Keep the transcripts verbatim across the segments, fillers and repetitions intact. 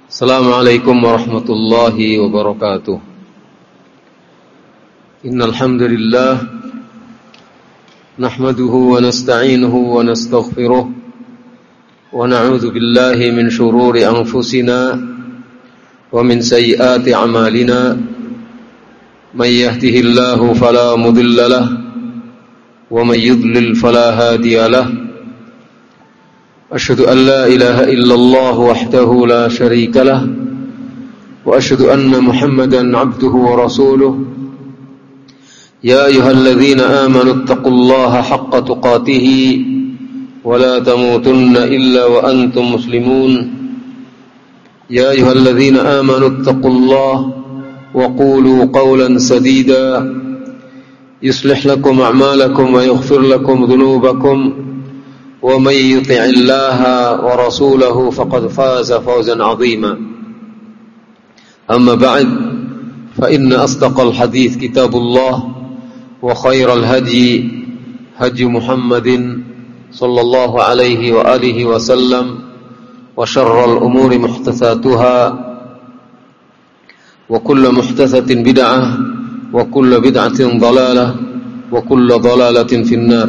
Assalamualaikum warahmatullahi wabarakatuh. Innal hamdalillah nahmaduhu wa nasta'inuhu wa nastaghfiruh wa na'udzu billahi min shururi anfusina wa min sayyiati a'malina. May yahdihillahu fala mudilla lahu wa may yudlil fala hadiya lahu. أشهد أن لا إله إلا الله وحده لا شريك له وأشهد أن محمدا عبده ورسوله يا أيها الذين آمنوا اتقوا الله حق تقاته ولا تموتن إلا وأنتم مسلمون يا أيها الذين آمنوا اتقوا الله وقولوا قولا سديدا يصلح لكم أعمالكم ويغفر لكم ذنوبكم ومن يطع الله ورسوله فقد فاز فوزا عظيما أما بعد فإن أصدق الحديث كتاب الله وخير الهدي هدي محمد صلى الله عليه وآله وسلم وشر الأمور محدثاتها وكل محدثة بدعة وكل بدعة ضلالة وكل ضلالة في النار.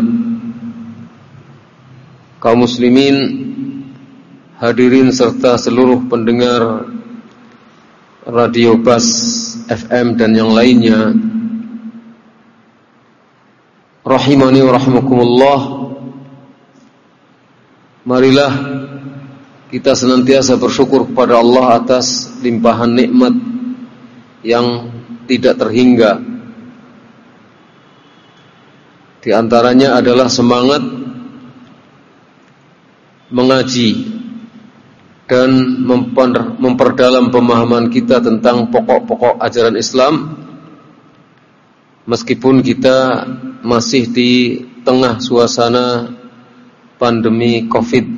Kaum muslimin, hadirin serta seluruh pendengar Radio Bas F M dan yang lainnya, rahimani wa rahimakumullah. Marilah kita senantiasa bersyukur kepada Allah atas limpahan nikmat yang tidak terhingga. Di antaranya adalah semangat mengaji dan memperdalam pemahaman kita tentang pokok-pokok ajaran Islam, meskipun kita masih di tengah suasana pandemi covid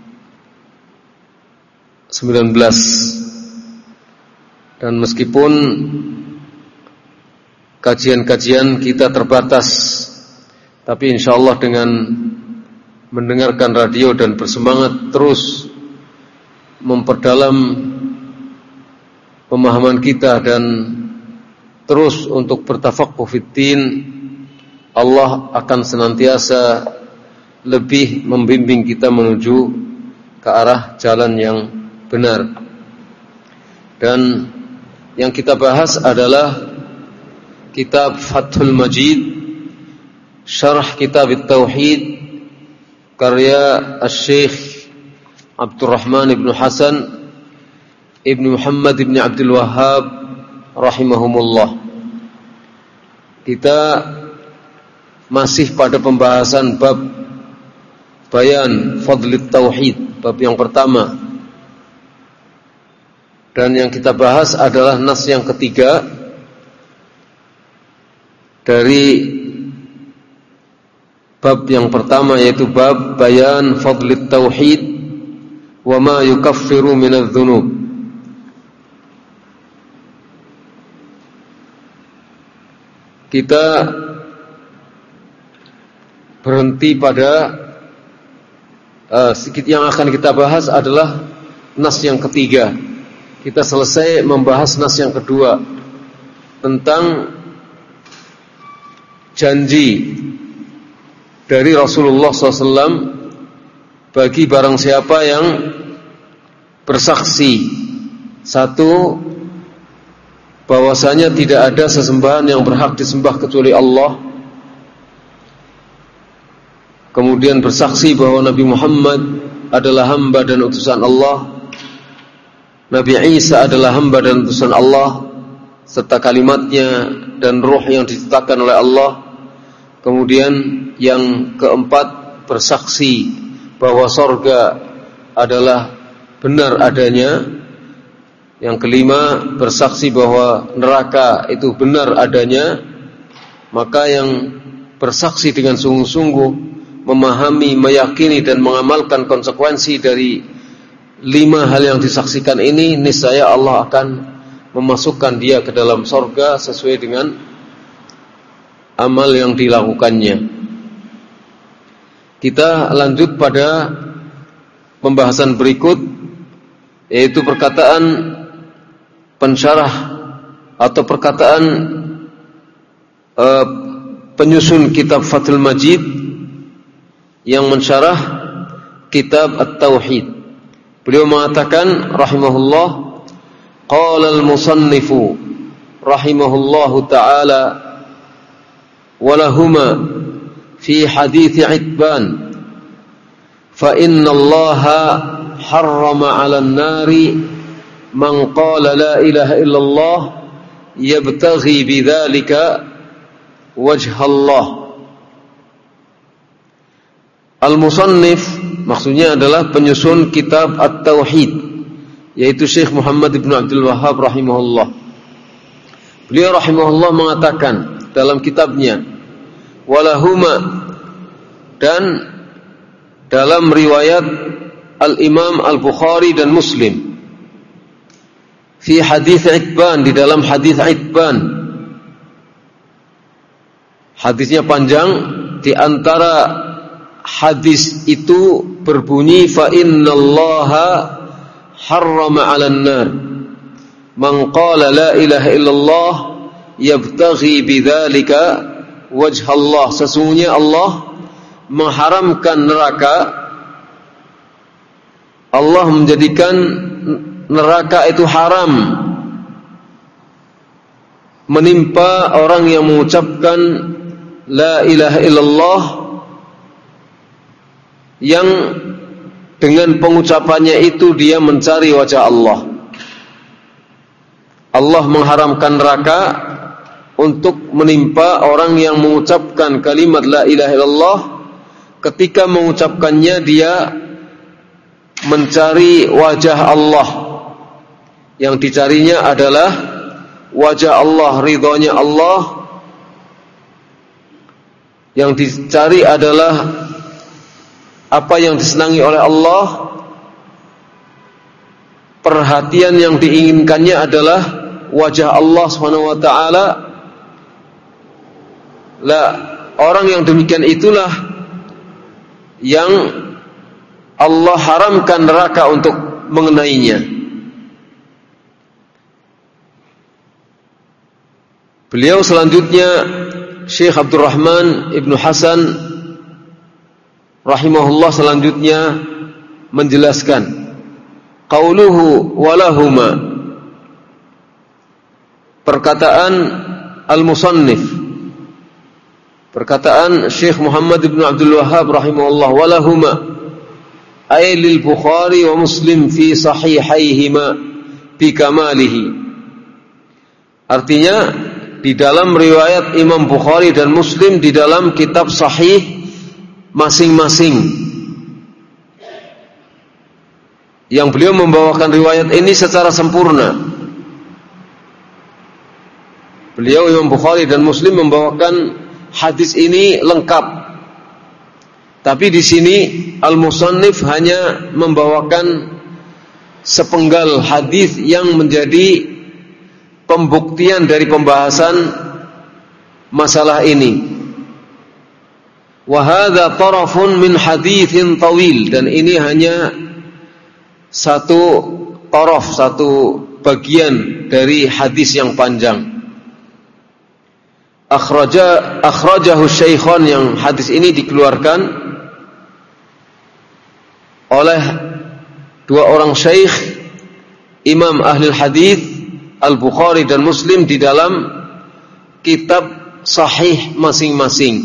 sembilan belas, dan meskipun kajian-kajian kita terbatas, tapi insyaallah dengan mendengarkan radio dan bersemangat terus memperdalam pemahaman kita dan terus untuk bertafaqquh fiddin, Allah akan senantiasa lebih membimbing kita menuju ke arah jalan yang benar. Dan yang kita bahas adalah kitab Fathul Majid, syarah kitab At-Tauhid karya Asy-Syaikh Abdurrahman ibn Hasan ibn Muhammad ibn Abdul Wahhab rahimahumullah. Kita masih pada pembahasan bab bayan fadlit tauhid, bab yang pertama. Dan yang kita bahas adalah nas yang ketiga dari bab yang pertama, yaitu bab bayan fadlit tauhid wa ma yukaffiru minadz dzunub. Kita berhenti pada uh, sedikit yang akan kita bahas adalah nas yang ketiga. Kita selesai membahas nas yang kedua tentang janji dari Rasulullah shallallahu alaihi wasallam bagi barang siapa yang bersaksi satu, bahwasanya tidak ada sesembahan yang berhak disembah kecuali Allah, kemudian bersaksi bahwa Nabi Muhammad adalah hamba dan utusan Allah, Nabi Isa adalah hamba dan utusan Allah serta kalimatnya dan ruh yang diciptakan oleh Allah. Kemudian yang keempat, bersaksi bahwa surga adalah benar adanya. Yang kelima, bersaksi bahwa neraka itu benar adanya. Maka yang bersaksi dengan sungguh-sungguh, memahami, meyakini dan mengamalkan konsekuensi dari lima hal yang disaksikan ini, niscaya Allah akan memasukkan dia ke dalam surga sesuai dengan amal yang dilakukannya. Kita lanjut pada pembahasan berikut, yaitu perkataan pensyarah atau perkataan uh, penyusun kitab Fathul Majid yang mensyarah kitab At-Tauhid. Beliau mengatakan rahimahullah, qala al-musannifu rahimahullahu ta'ala walahuma fi hadits Itban fa inna Allaha harrama 'alan nari man qala la ilaha illallah yabtaghi bidzalika wajha Allah. Al-musannif maksudnya adalah penyusun kitab At-Tauhid, yaitu Syekh Muhammad ibn Abdul Wahhab rahimahullah. Beliau rahimahullah mengatakan dalam kitabnya walahuma, dan dalam riwayat Al-Imam Al-Bukhari dan Muslim, fi hadits Itban, di dalam hadits Itban. Hadisnya panjang, di antara hadis itu berbunyi fa innallaha harrama 'alan nar man qala la ilaha illallah yabtaghi bidzalika wajha Allah. Sesungguhnya Allah mengharamkan neraka, Allah menjadikan neraka itu haram menimpa orang yang mengucapkan la ilaha illallah, yang dengan pengucapannya itu dia mencari wajah Allah. Allah mengharamkan neraka untuk menimpa orang yang mengucapkan kalimat la ilaha illallah, ketika mengucapkannya dia mencari wajah Allah. Yang dicarinya adalah wajah Allah, ridhonya Allah. Yang dicari adalah apa yang disenangi oleh Allah. Perhatian yang diinginkannya adalah wajah Allah subhanahu wa ta'ala. Lah, orang yang demikian itulah yang Allah haramkan neraka untuk mengenainya. Beliau selanjutnya Syekh Abdurrahman Ibnu Hasan rahimahullah selanjutnya menjelaskan qauluhu walahuma, perkataan al-musannif, perkataan Syekh Muhammad ibn Abdul Wahhab rahimahullah, walahuma ay lil Bukhari wa Muslim fi sahihaihima bi kamalihi. Artinya di dalam riwayat Imam Bukhari dan Muslim di dalam kitab sahih masing-masing, yang beliau membawakan riwayat ini secara sempurna. Beliau Imam Bukhari dan Muslim membawakan hadis ini lengkap. Tapi di sini al-musannif hanya membawakan sepenggal hadis yang menjadi pembuktian dari pembahasan masalah ini. Wa hadza tarafun min haditsin tawil, dan ini hanya satu taraf, satu bagian dari hadis yang panjang. Akhraja akhrajahu Syaikhan, yang hadis ini dikeluarkan oleh dua orang syekh imam ahli hadis Al-Bukhari dan Muslim di dalam kitab sahih masing-masing.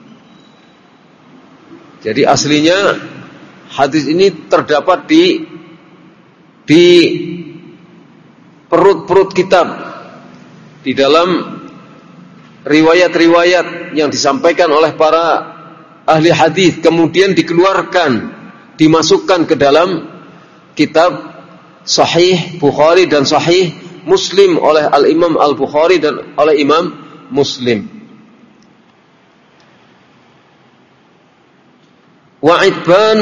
Jadi aslinya hadis ini terdapat di di perut-perut kitab, di dalam riwayat-riwayat yang disampaikan oleh para ahli hadis, kemudian dikeluarkan, dimasukkan ke dalam kitab Sahih Bukhari dan Sahih Muslim oleh Al-Imam Al-Bukhari dan oleh Imam Muslim. Wa Itban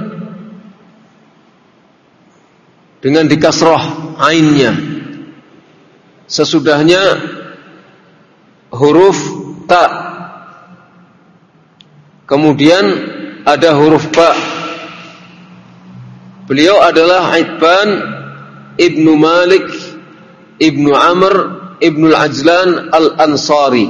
dengan dikasrah ainnya, sesudahnya huruf ta, kemudian ada huruf ba. Beliau adalah Itban ibnu Malik ibnu Amr ibnu Al-Ajlan Al-Ansari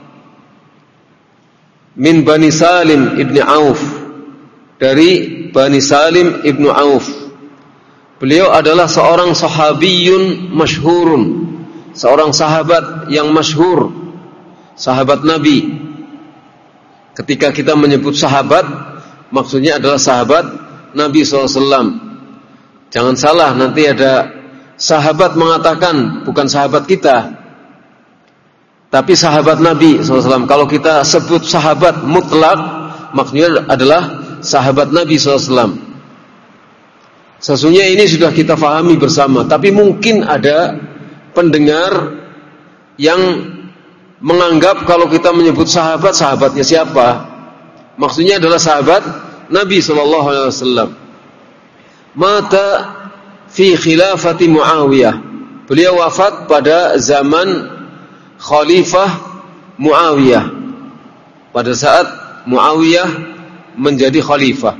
min Bani Salim ibni Auf, dari Bani Salim ibnu Auf. Beliau adalah seorang sahabiyun masyhurun, seorang sahabat yang masyhur, sahabat Nabi. Ketika kita menyebut sahabat, maksudnya adalah sahabat Nabi shallallahu alaihi wasallam. Jangan salah, nanti ada sahabat mengatakan bukan sahabat kita, tapi sahabat Nabi shallallahu alaihi wasallam. Kalau kita sebut sahabat mutlak, maksudnya adalah sahabat Nabi shallallahu alaihi wasallam. Sesungguhnya ini sudah kita fahami bersama, tapi mungkin ada pendengar yang menganggap kalau kita menyebut sahabat, sahabatnya siapa? Maksudnya adalah sahabat Nabi shallallahu alaihi wasallam. Mata fi khilafati Muawiyah. Beliau wafat pada zaman Khalifah Muawiyah, pada saat Muawiyah menjadi khalifah.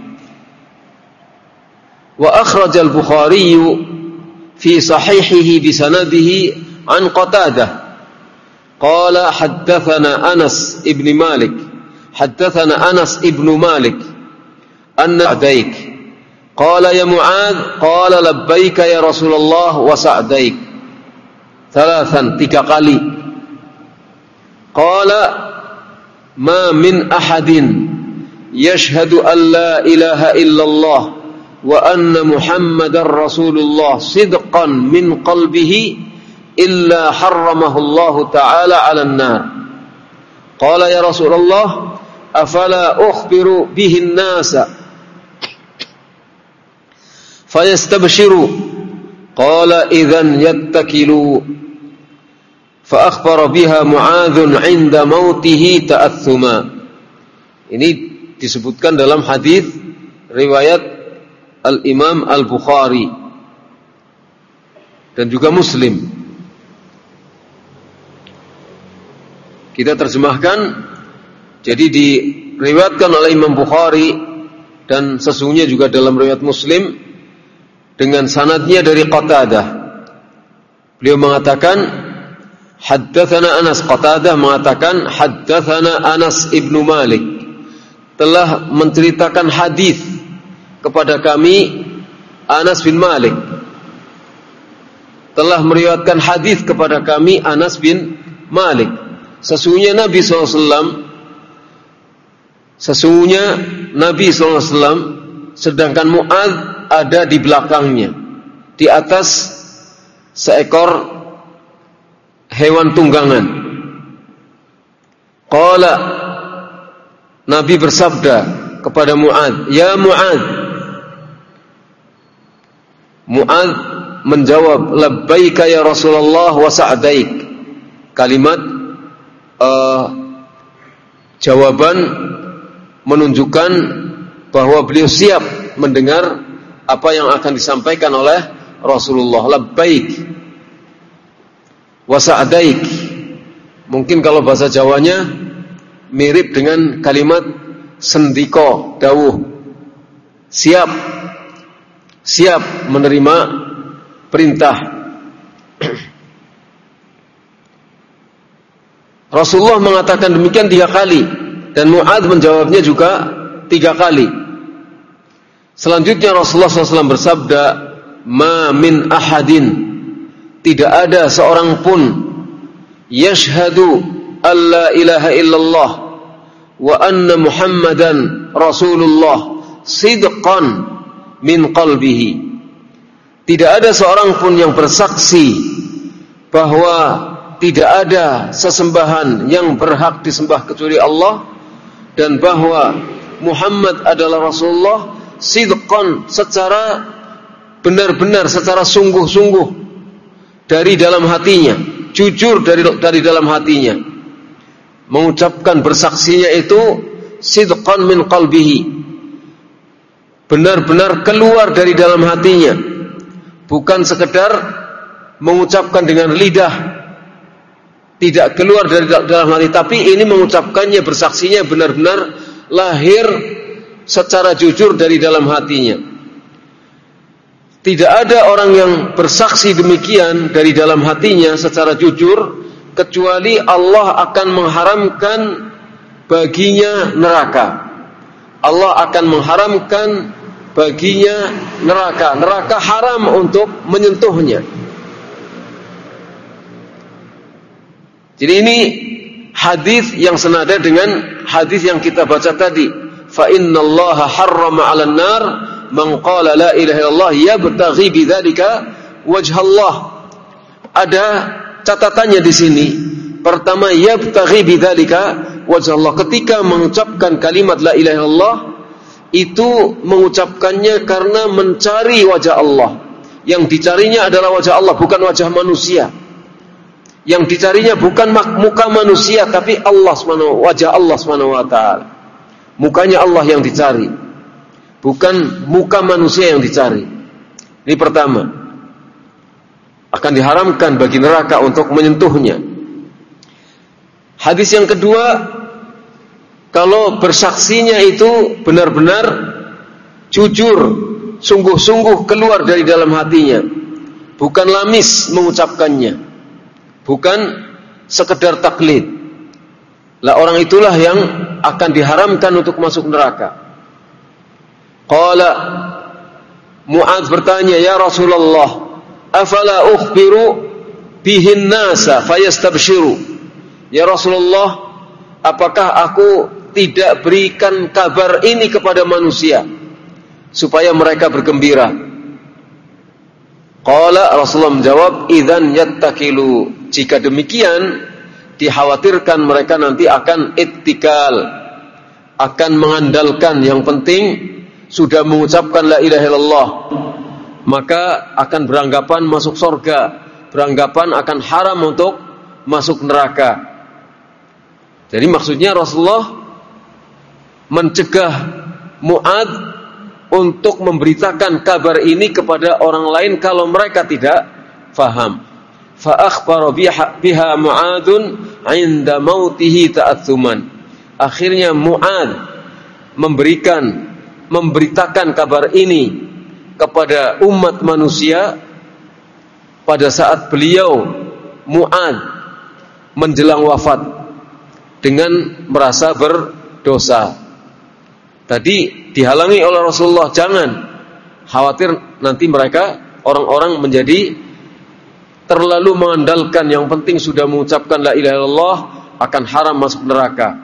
Wa akhraj al-Bukhari fi sahihihi bi sanadihi an Qatadah qala haddatsana Anas ibn Malik haddatsana Anas ibn Malik anna Sa'daik qala ya Mu'adz qala labbaika ya Rasulullah wa Sa'daik thalathan, tiga kali. Qala ma min ahadin yashhadu an la ilaha illallah wa anna Muhammadar Rasulullah sidqan min qalbihi illa harramahu Allah ta'ala 'alan nar. Qala ya Rasulullah afala ukhbiru bihi an-nasa fayastabshiru qala idhan yattakilu fa akhbara biha Mu'adzun 'inda mautihi ta'athuma. Ini disebutkan dalam hadis riwayat Al-Imam Al-Bukhari dan juga Muslim. Kita terjemahkan, jadi diriwayatkan oleh Imam Bukhari dan sesungguhnya juga dalam riwayat Muslim dengan sanadnya dari Qatadah. Beliau mengatakan haddatsana Anas, Qatadah mengatakan haddatsana Anas ibnu Malik, telah menceritakan hadis kepada kami Anas bin Malik, telah meriwayatkan hadis kepada kami Anas bin Malik. Sesungguhnya Nabi shallallahu alaihi wasallam Sesungguhnya Nabi shallallahu alaihi wasallam sedangkan Mu'adz ada di belakangnya, di atas seekor hewan tunggangan. Qala, Nabi bersabda kepada Mu'adz, ya Mu'adz. Mu'adz menjawab, labbaika ya Rasulullah wa sa'daik. Kalimat uh, jawaban menunjukkan bahwa beliau siap mendengar apa yang akan disampaikan oleh Rasulullah. Labbaik wa sa'daik. Mungkin kalau bahasa Jawanya mirip dengan kalimat sendiko, dawuh. Siap, siap menerima perintah. Rasulullah mengatakan demikian tiga kali dan Mu'adz menjawabnya juga tiga kali. Selanjutnya Rasulullah shallallahu alaihi wasallam bersabda, ma min ahadin, tidak ada seorang pun, yashhadu alla ilaha illallah wa anna Muhammadan Rasulullah sidqan min qalbihi. Tidak ada seorang pun yang bersaksi bahwa tidak ada sesembahan yang berhak disembah kecuali Allah dan bahwa Muhammad adalah Rasulullah sidqan, secara benar-benar, secara sungguh-sungguh dari dalam hatinya, jujur dari dari dalam hatinya, mengucapkan bersaksinya itu sidqan min qalbihi, benar-benar keluar dari dalam hatinya, bukan sekedar mengucapkan dengan lidah, tidak keluar dari dalam hati, tapi ini mengucapkannya, bersaksinya benar-benar lahir secara jujur dari dalam hatinya. Tidak ada orang yang bersaksi demikian dari dalam hatinya secara jujur, kecuali Allah akan mengharamkan baginya neraka. Allah akan mengharamkan baginya neraka. Neraka haram untuk menyentuhnya. Jadi ini hadis yang senada dengan hadis yang kita baca tadi. Fa innallaha harrama 'alan nar man qala la ilaha illallah yabtaghi bidzalika wajhallah. Ada catatannya di sini. Pertama, yabtaghi bidzalika wajhallah. Ketika mengucapkan kalimat la ilaha illallah, itu mengucapkannya karena mencari wajah Allah. Yang dicarinya adalah wajah Allah, bukan wajah manusia. Yang dicarinya bukan muka manusia, tapi Allah subhanahu, wajah Allah subhanahu wa ta'ala. Mukanya Allah yang dicari, bukan muka manusia yang dicari. Ini pertama. Akan diharamkan bagi neraka untuk menyentuhnya. Hadis yang kedua, kalau bersaksinya itu benar-benar jujur, sungguh-sungguh keluar dari dalam hatinya, bukan lamis mengucapkannya, bukan sekedar taklid. Lah orang itulah yang akan diharamkan untuk masuk neraka. Qala Mu'adz bertanya, ya Rasulullah, afala ukhbiru bihin nasa fayastabshiru. Ya Rasulullah, apakah aku tidak berikan kabar ini kepada manusia supaya mereka bergembira? Qala, Rasulullah menjawab, idzan yattakilu. Jika demikian, dikhawatirkan mereka nanti akan ittikal, akan mengandalkan. Yang penting sudah mengucapkan la ilaha illallah, maka akan beranggapan masuk surga, beranggapan akan haram untuk masuk neraka. Jadi maksudnya Rasulullah mencegah Mu'adz untuk memberitakan kabar ini kepada orang lain kalau mereka tidak faham. Fa akhbara biha Mu'adzun 'inda mautihi ta'atsuman. Akhirnya Mu'adz memberikan memberitakan kabar ini kepada umat manusia pada saat beliau Mu'adz menjelang wafat dengan merasa berdosa. Tadi dihalangi oleh Rasulullah, jangan khawatir nanti mereka orang-orang menjadi terlalu mengandalkan, yang penting sudah mengucapkan la ilaha illallah akan haram masuk neraka.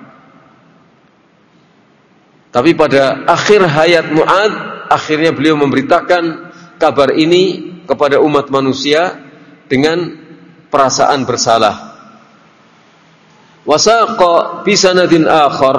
Tapi pada akhir hayat Mu'adz, akhirnya beliau memberitakan kabar ini kepada umat manusia dengan perasaan bersalah. Wasaqa bi sanadin akhar,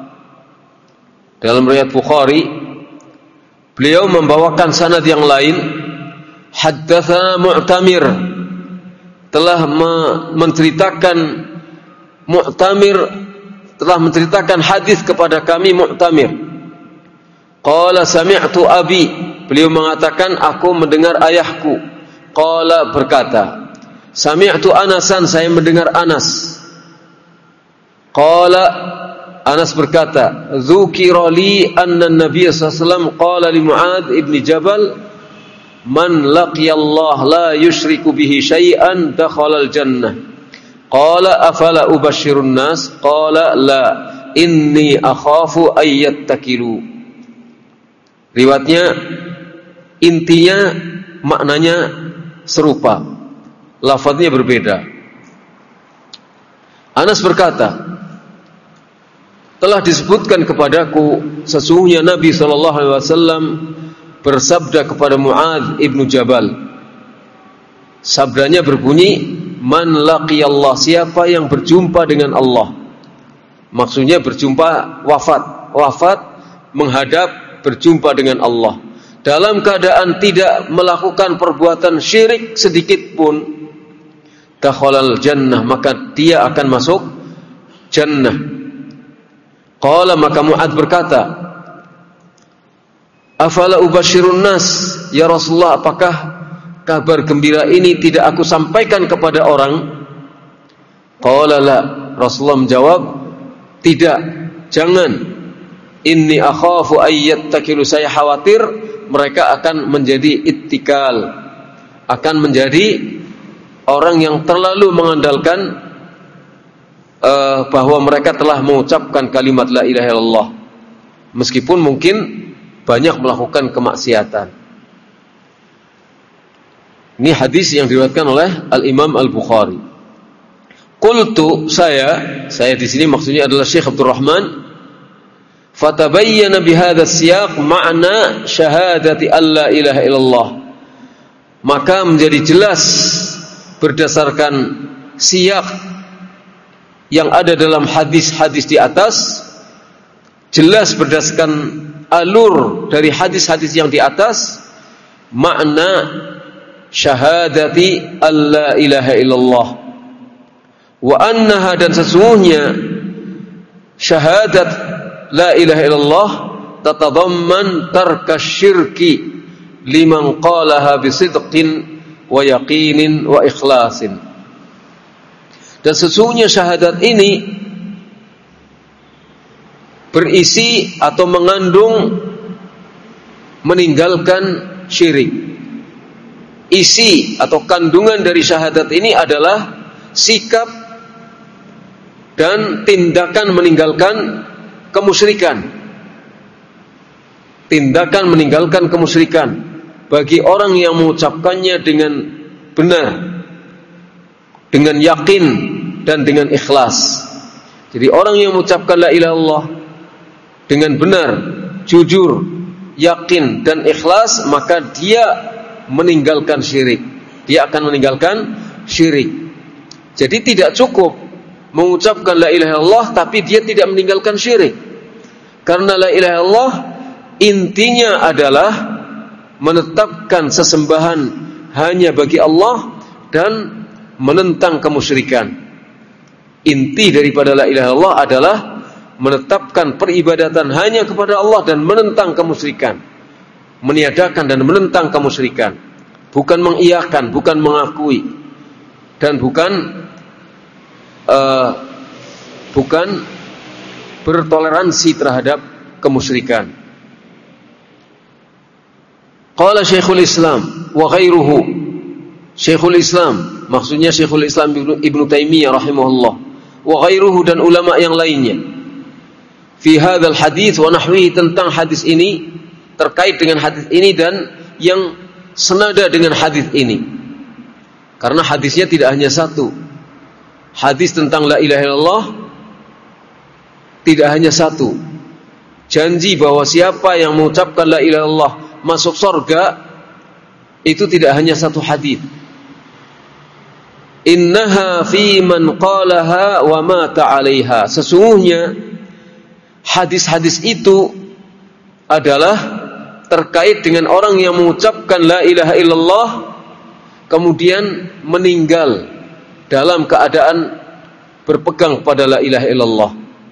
dalam riwayat Bukhari beliau membawakan sanad yang lain, haddatsa Mu'tamir, telah menceritakan Mu'tamir telah menceritakan hadis kepada kami Mu'tamir. Qala sami'tu abi, beliau mengatakan aku mendengar ayahku. Qala berkata, sami'tu Anasan, saya mendengar Anas. Qala, Anas berkata, dzukira li anna an-nabiy sallallahu alaihi wasallam qala li Mu'adz ibn Jabal, man laqiyallah la yusyriku bihi syai'an dakhala al-jannah. Qala afala ubashshirun nas? Qala la, inni akhafu ay yattakilu. Riwayatnya intinya maknanya serupa, lafaznya berbeda. Anas berkata, telah disebutkan kepadaku sesungguhnya Nabi sallallahu alaihi wasallam bersabda kepada Mu'adz ibnu Jabal. Sabdanya berbunyi, man laqiyallah, siapa yang berjumpa dengan Allah. Maksudnya berjumpa wafat, wafat menghadap berjumpa dengan Allah dalam keadaan tidak melakukan perbuatan syirik sedikit pun, dakhalal jannah, maka dia akan masuk jannah. Qala, maka Mu'adz berkata, afala ubashirun nas, ya Rasulullah, apakah kabar gembira ini tidak aku sampaikan kepada orang? Qala la, Rasulullah menjawab, tidak, jangan. Inni akhafu ay yattakilu, saya khawatir mereka akan menjadi ittikal, akan menjadi orang yang terlalu mengandalkan uh, bahwa mereka telah mengucapkan kalimat la ilaha illallah, meskipun mungkin banyak melakukan kemaksiatan. Ini hadis yang diriwayatkan oleh Al-Imam Al-Bukhari. Qultu, saya, saya di sini maksudnya adalah Syekh Abdul Rahman. Fatabayyana bihadha siyaq ma'na syahadati alla ilaha illallah. Maka menjadi jelas berdasarkan siyaq yang ada dalam hadis-hadis di atas, jelas berdasarkan alur dari hadis-hadis yang di atas, makna syahadati alla ilaha illallah, wa annaha, dan sesungguhnya syahadat la ilaha illallah tatadamman tarka syirki liman qalaha bisidqin wa yaqinin wa ikhlasin. Dan sesungguhnya syahadat ini berisi atau mengandung meninggalkan syirik. Isi atau kandungan dari syahadat ini adalah sikap dan tindakan meninggalkan kemusyrikan. Tindakan meninggalkan kemusyrikan bagi orang yang mengucapkannya dengan benar, dengan yakin dan dengan ikhlas. Jadi orang yang mengucapkan la ilaha illallah dengan benar, jujur, yakin dan ikhlas, maka dia meninggalkan syirik. Dia akan meninggalkan syirik. Jadi tidak cukup mengucapkan la ilaha illallah tapi dia tidak meninggalkan syirik. Karena la ilaha illallah intinya adalah menetapkan sesembahan hanya bagi Allah dan menentang kemusyrikan. Inti daripada la ilaha illallah adalah menetapkan peribadatan hanya kepada Allah dan menentang kemusyrikan. Meniadakan dan menentang kemusyrikan, bukan mengiyakan, bukan mengakui, dan bukan uh, bukan bertoleransi terhadap kemusyrikan. Qala Syekhul Islam wa ghairuhu. Syekhul Islam, maksudnya Syekhul Islam Ibnu Taimiyah rahimahullah, wa ghairuhu, dan ulama yang lainnya, fi hadzal hadits wa nahwihi, tentang hadis ini, terkait dengan hadis ini dan yang senada dengan hadis ini. Karena hadisnya tidak hanya satu. Hadis tentang la ilaha illallah tidak hanya satu. Janji bahwa siapa yang mengucapkan la ilaha illallah masuk surga, itu tidak hanya satu hadis. Innaha fi man qalaha wa mata 'alaiha. Sesungguhnya hadis-hadis itu adalah terkait dengan orang yang mengucapkan la ilaha illallah kemudian meninggal dalam keadaan berpegang pada la ilaha illallah.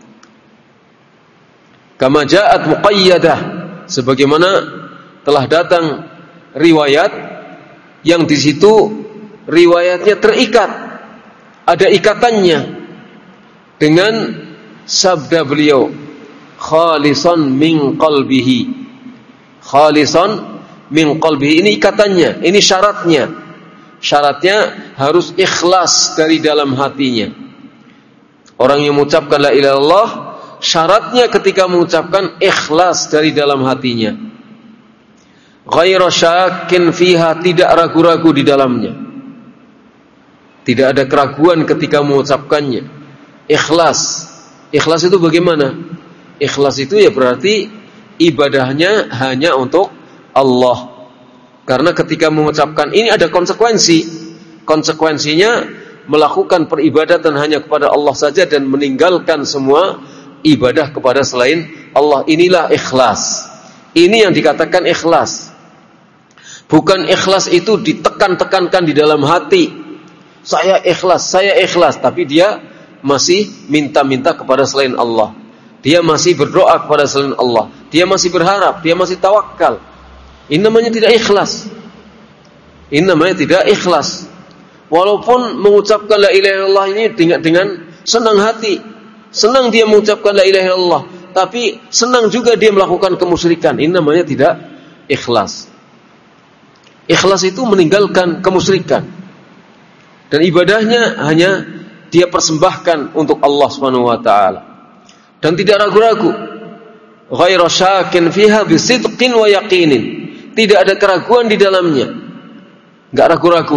Kama ja'at muqayyadah, sebagaimana telah datang riwayat yang di situ riwayatnya terikat, ada ikatannya dengan sabda beliau, khalisan min qalbihi. Khalisan min qalbihi, ini ikatannya, ini syaratnya. Syaratnya harus ikhlas dari dalam hatinya. Orang yang mengucapkan la ilaha illallah, syaratnya ketika mengucapkan ikhlas dari dalam hatinya. Ghairu syakkin fiha, tidak ragu-ragu di dalamnya. Tidak ada keraguan ketika mengucapkannya. Ikhlas. Ikhlas itu bagaimana? Ikhlas itu ya berarti ibadahnya hanya untuk Allah. Karena ketika mengucapkan ini ada konsekuensi. Konsekuensinya melakukan peribadatan hanya kepada Allah saja dan meninggalkan semua ibadah kepada selain Allah. Inilah ikhlas. Ini yang dikatakan ikhlas. Bukan ikhlas itu ditekan-tekankan di dalam hati. Saya ikhlas, saya ikhlas, tapi dia masih minta-minta kepada selain Allah. Dia masih berdoa kepada selain Allah. Dia masih berharap, dia masih tawakal. Ini namanya tidak ikhlas. Ini namanya tidak ikhlas. Walaupun mengucapkan la ilaha illallah ini dengan, dengan senang hati, senang dia mengucapkan la ilaha illallah, tapi senang juga dia melakukan kemusyrikan. Ini namanya tidak ikhlas. Ikhlas itu meninggalkan kemusyrikan dan ibadahnya hanya dia persembahkan untuk Allah Subhanahu wa taala dan tidak ragu-ragu. Ghairu syakin fiha bisidqin wa yaqinin. Tidak ada keraguan di dalamnya. Enggak ragu-ragu.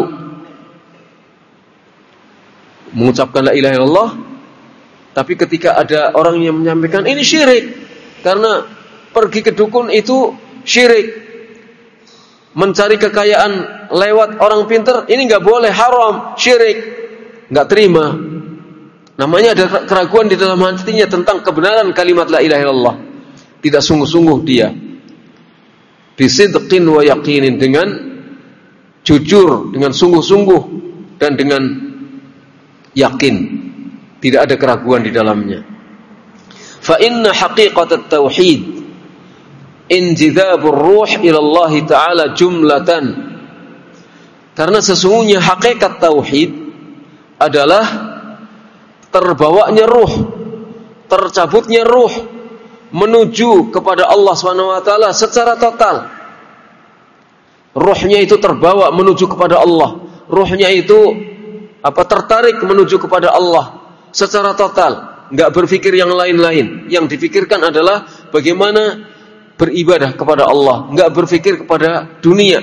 Mengucapkan la ilaha illallah, tapi ketika ada orang yang menyampaikan ini syirik karena pergi ke dukun itu syirik. Mencari kekayaan lewat orang pintar ini enggak boleh, haram, syirik. Enggak terima. Namanya ada keraguan di dalam hatinya tentang kebenaran kalimat la ilaha illallah. Tidak sungguh-sungguh dia. Bisidqin wa yaqinin, dengan jujur, dengan sungguh-sungguh dan dengan yakin. Tidak ada keraguan di dalamnya. Fa inna haqiqatat tauhid injidhabur ruh ila Allah Ta'ala jumlatan. Karena sesungguhnya hakikat tauhid adalah terbawanya ruh, tercabutnya ruh menuju kepada Allah Subhanahu wa taala secara total. Ruhnya itu terbawa menuju kepada Allah. Ruhnya itu apa tertarik menuju kepada Allah secara total, enggak berpikir yang lain-lain. Yang dipikirkan adalah bagaimana beribadah kepada Allah, enggak berpikir kepada dunia.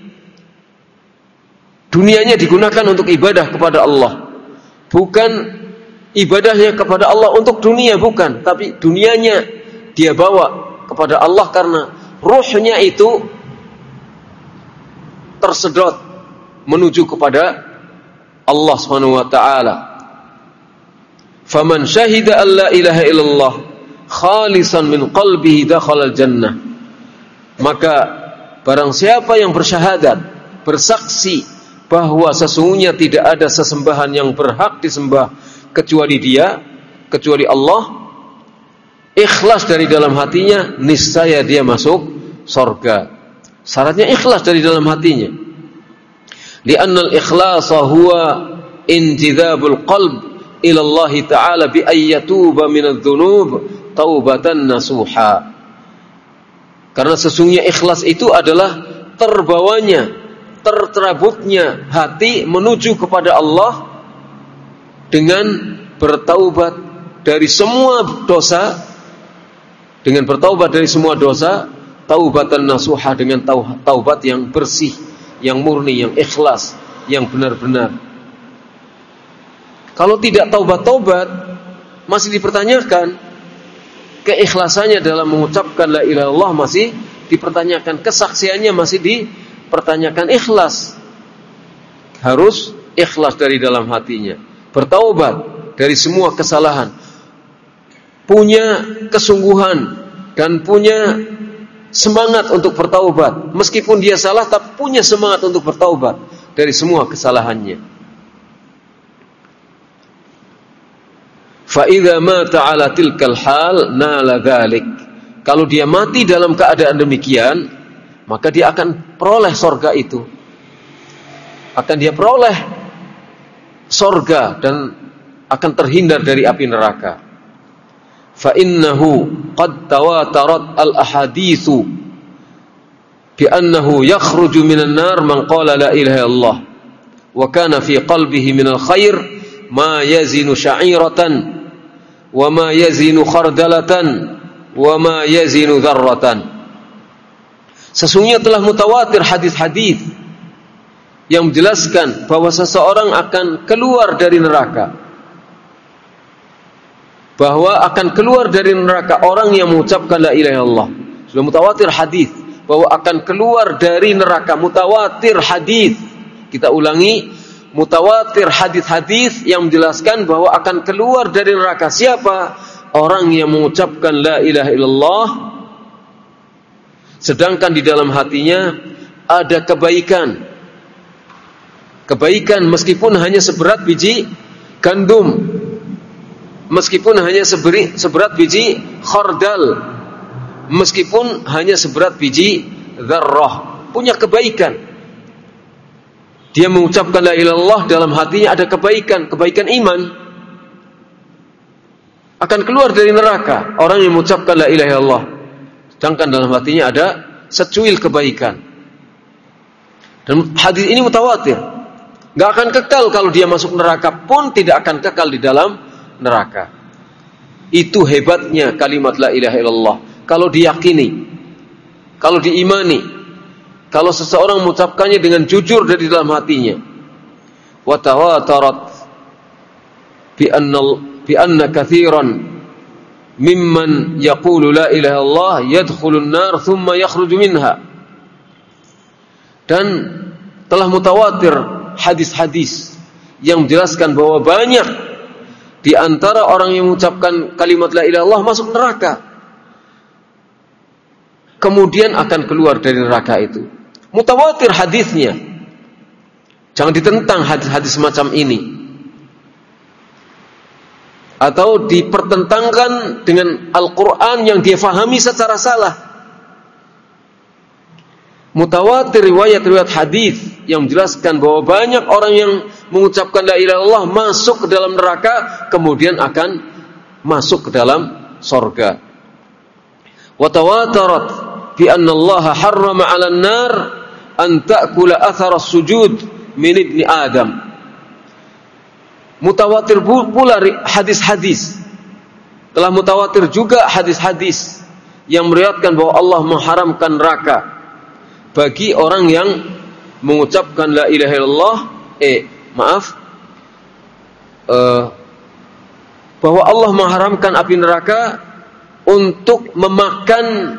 Dunianya digunakan untuk ibadah kepada Allah. Bukan ibadahnya kepada Allah untuk dunia, bukan, tapi dunianya dia bawa kepada Allah karena ruhnya itu tersedot menuju kepada Allah Subhanahu wa taala. Faman syahida an la ilaha illallah khalisan min qalbihi dakhala al-jannah. Maka barang siapa yang bersyahadat, bersaksi bahwa sesungguhnya tidak ada sesembahan yang berhak disembah kecuali Dia, kecuali Allah, ikhlas dari dalam hatinya, niscaya dia masuk surga. Syaratnya ikhlas dari dalam hatinya. Li'anna al-ikhlasa huwa injidhabul qalb ila Allah Ta'ala bi ayyatuba minadh-dhunub taubatan nasuha. Karena sesungguhnya ikhlas itu adalah terbawanya, tercerabutnya hati menuju kepada Allah dengan bertaubat dari semua dosa, dengan bertaubat dari semua dosa, taubatan nasuha, dengan taubat yang bersih, yang murni, yang ikhlas, yang benar-benar. Kalau tidak taubat-taubat, masih dipertanyakan keikhlasannya dalam mengucapkan la ilaha illallah, masih dipertanyakan, kesaksiannya masih dipertanyakan. Ikhlas, harus ikhlas dari dalam hatinya, bertaubat dari semua kesalahan, punya kesungguhan dan punya semangat untuk bertaubat. Meskipun dia salah, tapi punya semangat untuk bertaubat dari semua kesalahannya. Fa idza mata ala tilkal hal nala dzalik. Kalau dia mati dalam keadaan demikian, maka dia akan peroleh surga itu. Akan dia peroleh surga dan akan terhindar dari api neraka. Fa innahu qad tawatarat al ahaditsu bi annahu yakhruju minan nar man qala la ilaha illallah wa kana fi qalbihi minal khair ma yazinu sya'iratan wa ma yazinu khardalatan wa ma yazinu dzarratan. Sesungguhnya telah mutawatir hadis-hadis yang menjelaskan bahwa seseorang akan keluar dari neraka, bahwa akan keluar dari neraka orang yang mengucapkan la ilaha illallah. Sudah mutawatir hadis bahwa akan keluar dari neraka, mutawatir hadis. Kita ulangi, mutawatir hadis-hadis yang menjelaskan bahwa akan keluar dari neraka siapa? Orang yang mengucapkan la ilaha illallah sedangkan di dalam hatinya ada kebaikan. Kebaikan meskipun hanya seberat biji gandum, meskipun hanya seberi, seberat biji khardal, meskipun hanya seberat biji dzarrah, punya kebaikan. Dia mengucapkan la ilaha illallah, dalam hatinya ada kebaikan, kebaikan iman. Akan keluar dari neraka orang yang mengucapkan la ilaha illallah, sedangkan dalam hatinya ada secuil kebaikan. Dan hadis ini mutawatir. Gak akan kekal kalau dia masuk neraka pun tidak akan kekal di dalam neraka. Itu hebatnya kalimat la ilaha illallah. Kalau diyakini, kalau diimani, kalau seseorang mengucapkannya dengan jujur dari dalam hatinya. Wa tawatarat bi anna bi anna katsiran mimman yaqulu la ilaha illallah yadkhulun nar thumma yakhruju minha. Dan telah mutawatir hadis-hadis yang menjelaskan bahwa banyak di antara orang yang mengucapkan kalimat la ilaha illallah masuk neraka, kemudian akan keluar dari neraka itu. Mutawatir hadisnya. Jangan ditentang hadis-hadis semacam ini, atau dipertentangkan dengan Al-Quran yang dia fahami secara salah. Mutawatir riwayat-riwayat hadis yang menjelaskan bahwa banyak orang yang mengucapkan la ilaha illallah masuk ke dalam neraka, kemudian akan masuk ke dalam sorga. Wa tawatarat bi anna Allah harrama 'alan nar an ta'kula athar as-sujud min ibni Adam. Mutawatir pula hadis-hadis. Telah mutawatir juga hadis-hadis yang meriwayatkan bahwa Allah mengharamkan neraka bagi orang yang mengucapkan la ilaha illallah eh maaf uh, bahwa Allah mengharamkan api neraka untuk memakan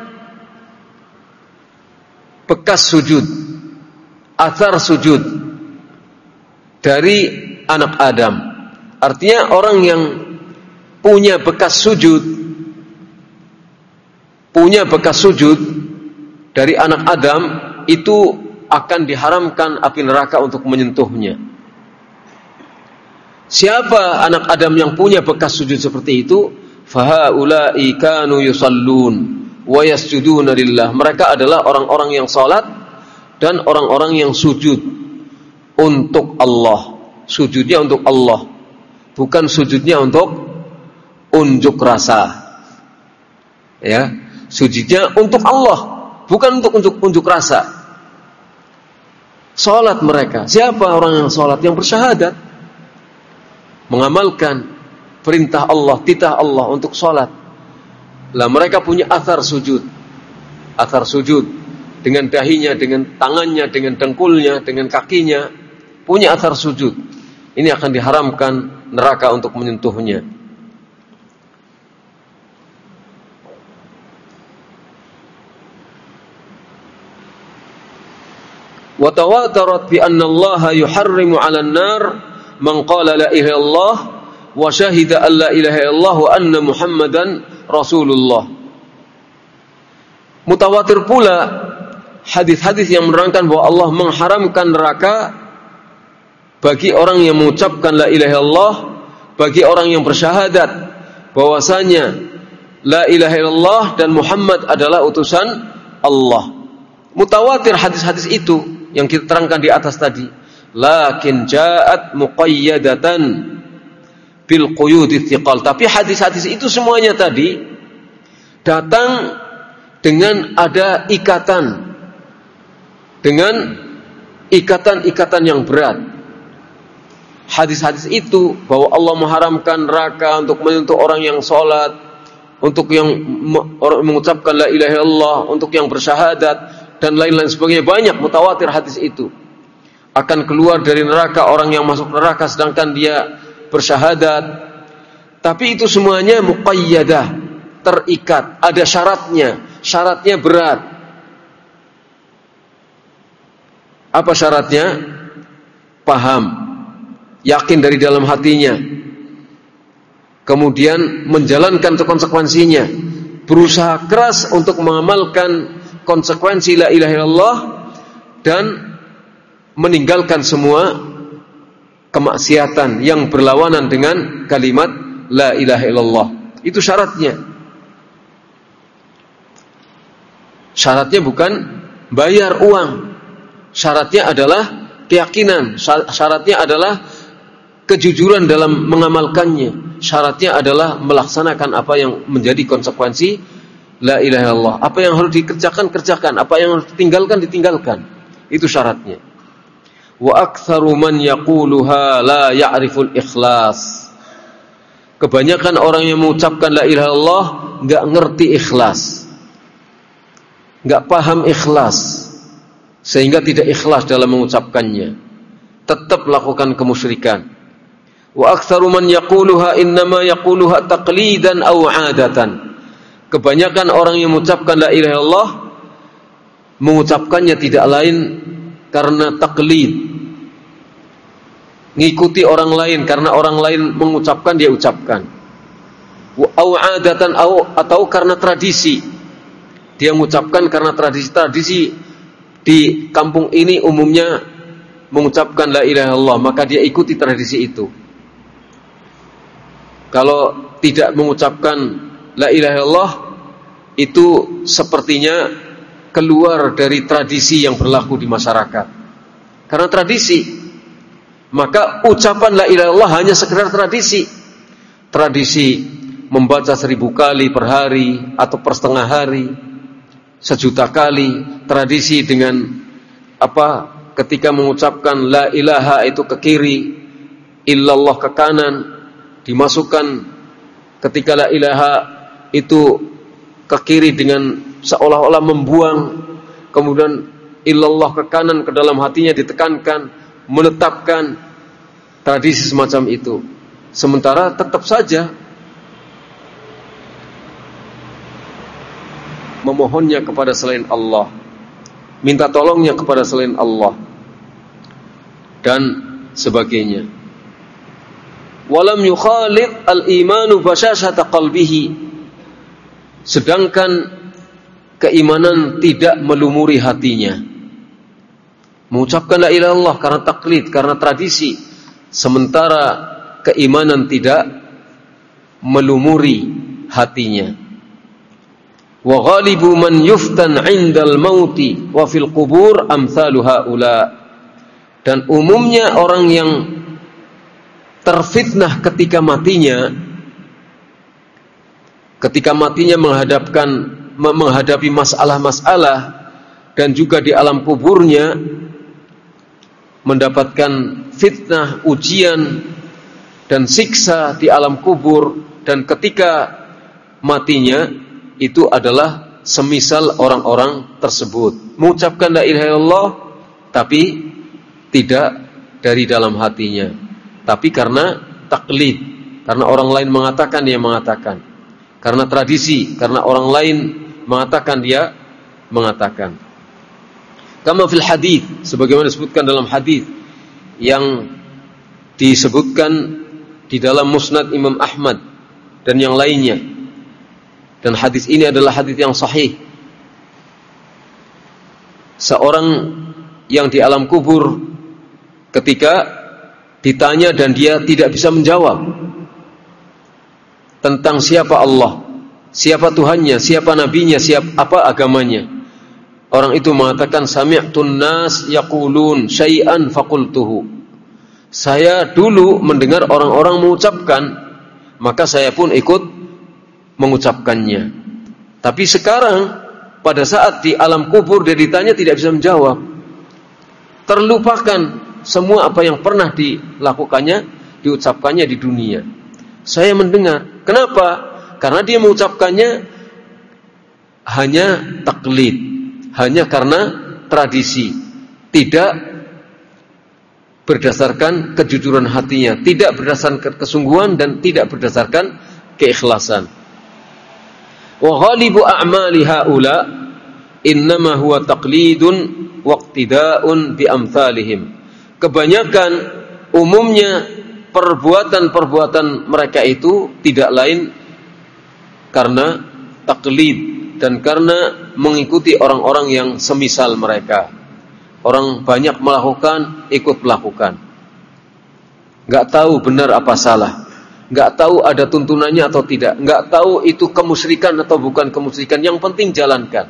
bekas sujud, athar sujud dari anak Adam. Artinya orang yang punya bekas sujud, punya bekas sujud dari anak Adam, itu akan diharamkan api neraka untuk menyentuhnya. Siapa anak Adam yang punya bekas sujud seperti itu? Fahaulai kanu yusallun wa yasjuduna lillah. Mereka adalah orang-orang yang salat dan orang-orang yang sujud untuk Allah. Sujudnya untuk Allah, bukan sujudnya untuk unjuk rasa. Ya, sujudnya untuk Allah, bukan untuk unjuk unjuk rasa. Salat mereka. Siapa orang yang salat? Yang bersyahadat, mengamalkan perintah Allah, titah Allah untuk salat. Lah mereka punya athar sujud. Athar sujud dengan dahinya, dengan tangannya, dengan dengkulnya, dengan kakinya, punya athar sujud. Ini akan diharamkan neraka untuk menyentuhnya. Wa tawatarat bi anna Allah yuharrimu 'alan nar man qala la ilaha illallah wa syahida an la ilaha illallah wa anna Muhammadan Rasulullah. Mutawatir pula hadis-hadis yang menerangkan bahwa Allah mengharamkan neraka bagi orang yang mengucapkan la ilaha illallah, bagi orang yang bersyahadat bahwasanya la ilaha illallah dan Muhammad adalah utusan Allah. Mutawatir hadis-hadis itu yang kita terangkan di atas tadi. Lakin ja'at muqayyadatan bil quyudit thiqal. Tapi hadis-hadis itu semuanya tadi datang dengan ada ikatan, dengan ikatan-ikatan yang berat. Hadis-hadis itu bahwa Allah mengharamkan neraka untuk menyentuh orang yang salat, untuk yang mengucapkan la ilaha illallah, untuk yang bersyahadat dan lain-lain sebagainya. Banyak mutawatir hadis itu. Akan keluar dari neraka orang yang masuk neraka sedangkan dia bersyahadat. Tapi itu semuanya muqayyadah, terikat, ada syaratnya. Syaratnya berat. Apa syaratnya? Paham, yakin dari dalam hatinya, kemudian menjalankan konsekuensinya, berusaha keras untuk mengamalkan konsekuensi la ilaha illallah dan meninggalkan semua kemaksiatan yang berlawanan dengan kalimat la ilaha illallah. Itu syaratnya. Syaratnya bukan bayar uang. Syaratnya adalah keyakinan. Syaratnya adalah kejujuran dalam mengamalkannya. Syaratnya adalah melaksanakan apa yang menjadi konsekuensi la ilaha illallah. Apa yang harus dikerjakan, kerjakan. Apa yang harus ditinggalkan, ditinggalkan. Itu syaratnya. Wa aktsaru man yaquluha la ya'riful ikhlas. Kebanyakan orang yang mengucapkan la ilaha illallah enggak ngerti ikhlas. Enggak paham ikhlas. Sehingga tidak ikhlas dalam mengucapkannya. Tetap lakukan kemusyrikan. Wa aktsaru man yaquluha innama yaquluha taqlidan aw 'adatan. Kebanyakan orang yang mengucapkan la ilaha illallah mengucapkannya tidak lain karena taklid. Ngikuti orang lain karena orang lain mengucapkan dia ucapkan. Aw 'adatan atau karena tradisi. Dia mengucapkan karena tradisi-tradisi di kampung ini umumnya mengucapkan la ilaha illallah, maka dia ikuti tradisi itu. Kalau tidak mengucapkan la ilaha illallah, itu sepertinya keluar dari tradisi yang berlaku di masyarakat. Karena tradisi, maka ucapan la ilaha illallah hanya sekedar tradisi. Tradisi membaca seribu kali per hari atau per setengah hari, sejuta kali. Tradisi dengan apa? Ketika mengucapkan la ilaha itu ke kiri, illallah ke kanan. Dimasukkan ketika la ilaha itu ke kiri dengan seolah-olah membuang, kemudian illallah ke kanan, ke dalam hatinya ditekankan, menetapkan. Tradisi semacam itu. Sementara tetap saja memohonnya kepada selain Allah, minta tolongnya kepada selain Allah, dan sebagainya. Walam yukhalid al-imanu basyashata qalbihi. Sedangkan keimanan tidak melumuri hatinya. Mengucapkan la ilaha illallah karena taklid, karena tradisi, sementara keimanan tidak melumuri hatinya. Wa ghalibu man yuftan 'indal mauti wa fil qubur amsalu haula. Dan umumnya orang yang terfitnah ketika matinya, ketika matinya menghadapkan menghadapi masalah-masalah, dan juga di alam kuburnya mendapatkan fitnah, ujian dan siksa di alam kubur, dan ketika matinya itu adalah semisal orang-orang tersebut mengucapkan la ilaha illallah tapi tidak dari dalam hatinya, tapi karena taklid, karena orang lain mengatakan dia mengatakan, karena tradisi, karena orang lain mengatakan dia mengatakan. Kama fil hadis, sebagaimana disebutkan dalam hadis yang disebutkan di dalam Musnad Imam Ahmad dan yang lainnya. Dan hadis ini adalah hadis yang sahih. Seorang yang di alam kubur ketika ditanya dan dia tidak bisa menjawab tentang siapa Allah, siapa Tuhannya, siapa nabinya, siapa apa agamanya. Orang itu mengatakan, sami'tun nas yaqulun syai'an faqultuhu. Saya dulu mendengar orang-orang mengucapkan, maka saya pun ikut mengucapkannya. Tapi sekarang pada saat di alam kubur dia ditanya tidak bisa menjawab. Terlupakan semua apa yang pernah dilakukannya, diucapkannya di dunia. Saya mendengar. Kenapa? Karena dia mengucapkannya hanya taklid, hanya karena tradisi, tidak berdasarkan kejujuran hatinya, tidak berdasarkan kesungguhan, dan tidak berdasarkan keikhlasan. Wa ghalibu a'mali haula innama huwa taqlidun waqtida'un bi amsalihim. Kebanyakan umumnya perbuatan-perbuatan mereka itu tidak lain karena taklid dan karena mengikuti orang-orang yang semisal mereka. Orang banyak melakukan, ikut melakukan. Enggak tahu benar apa salah, enggak tahu ada tuntunannya atau tidak, enggak tahu itu kemusyrikan atau bukan kemusyrikan, yang penting jalankan.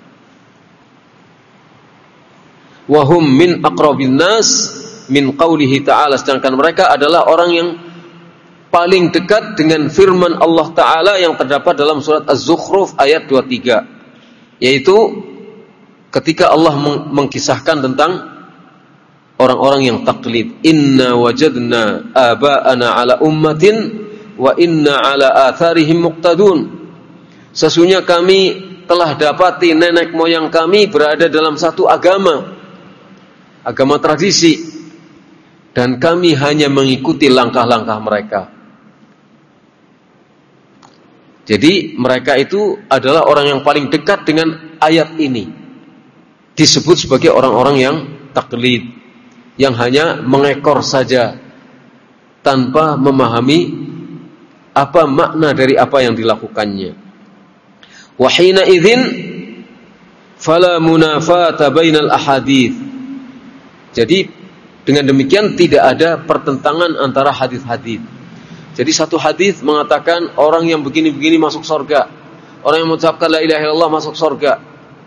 Wa hum min aqrabin nas min qaulihi ta'ala, sedangkan mereka adalah orang yang paling dekat dengan firman Allah Ta'ala yang terdapat dalam surat Az-Zukhruf ayat dua puluh tiga, yaitu ketika Allah mengkisahkan tentang orang-orang yang taklid. Inna wajadna aba'ana ala ummatin wa inna ala atharihim muqtadun. Sesungguhnya kami telah dapati nenek moyang kami berada dalam satu agama, agama tradisi, dan kami hanya mengikuti langkah-langkah mereka. Jadi mereka itu adalah orang yang paling dekat dengan ayat ini. Disebut sebagai orang-orang yang taklid, yang hanya mengekor saja tanpa memahami apa makna dari apa yang dilakukannya. Wa hina idzin fala munafata bainal ahadits. Jadi dengan demikian tidak ada pertentangan antara hadis-hadis. Jadi satu hadis mengatakan orang yang begini-begini masuk surga, orang yang mengucapkan la ilaha illallah masuk surga.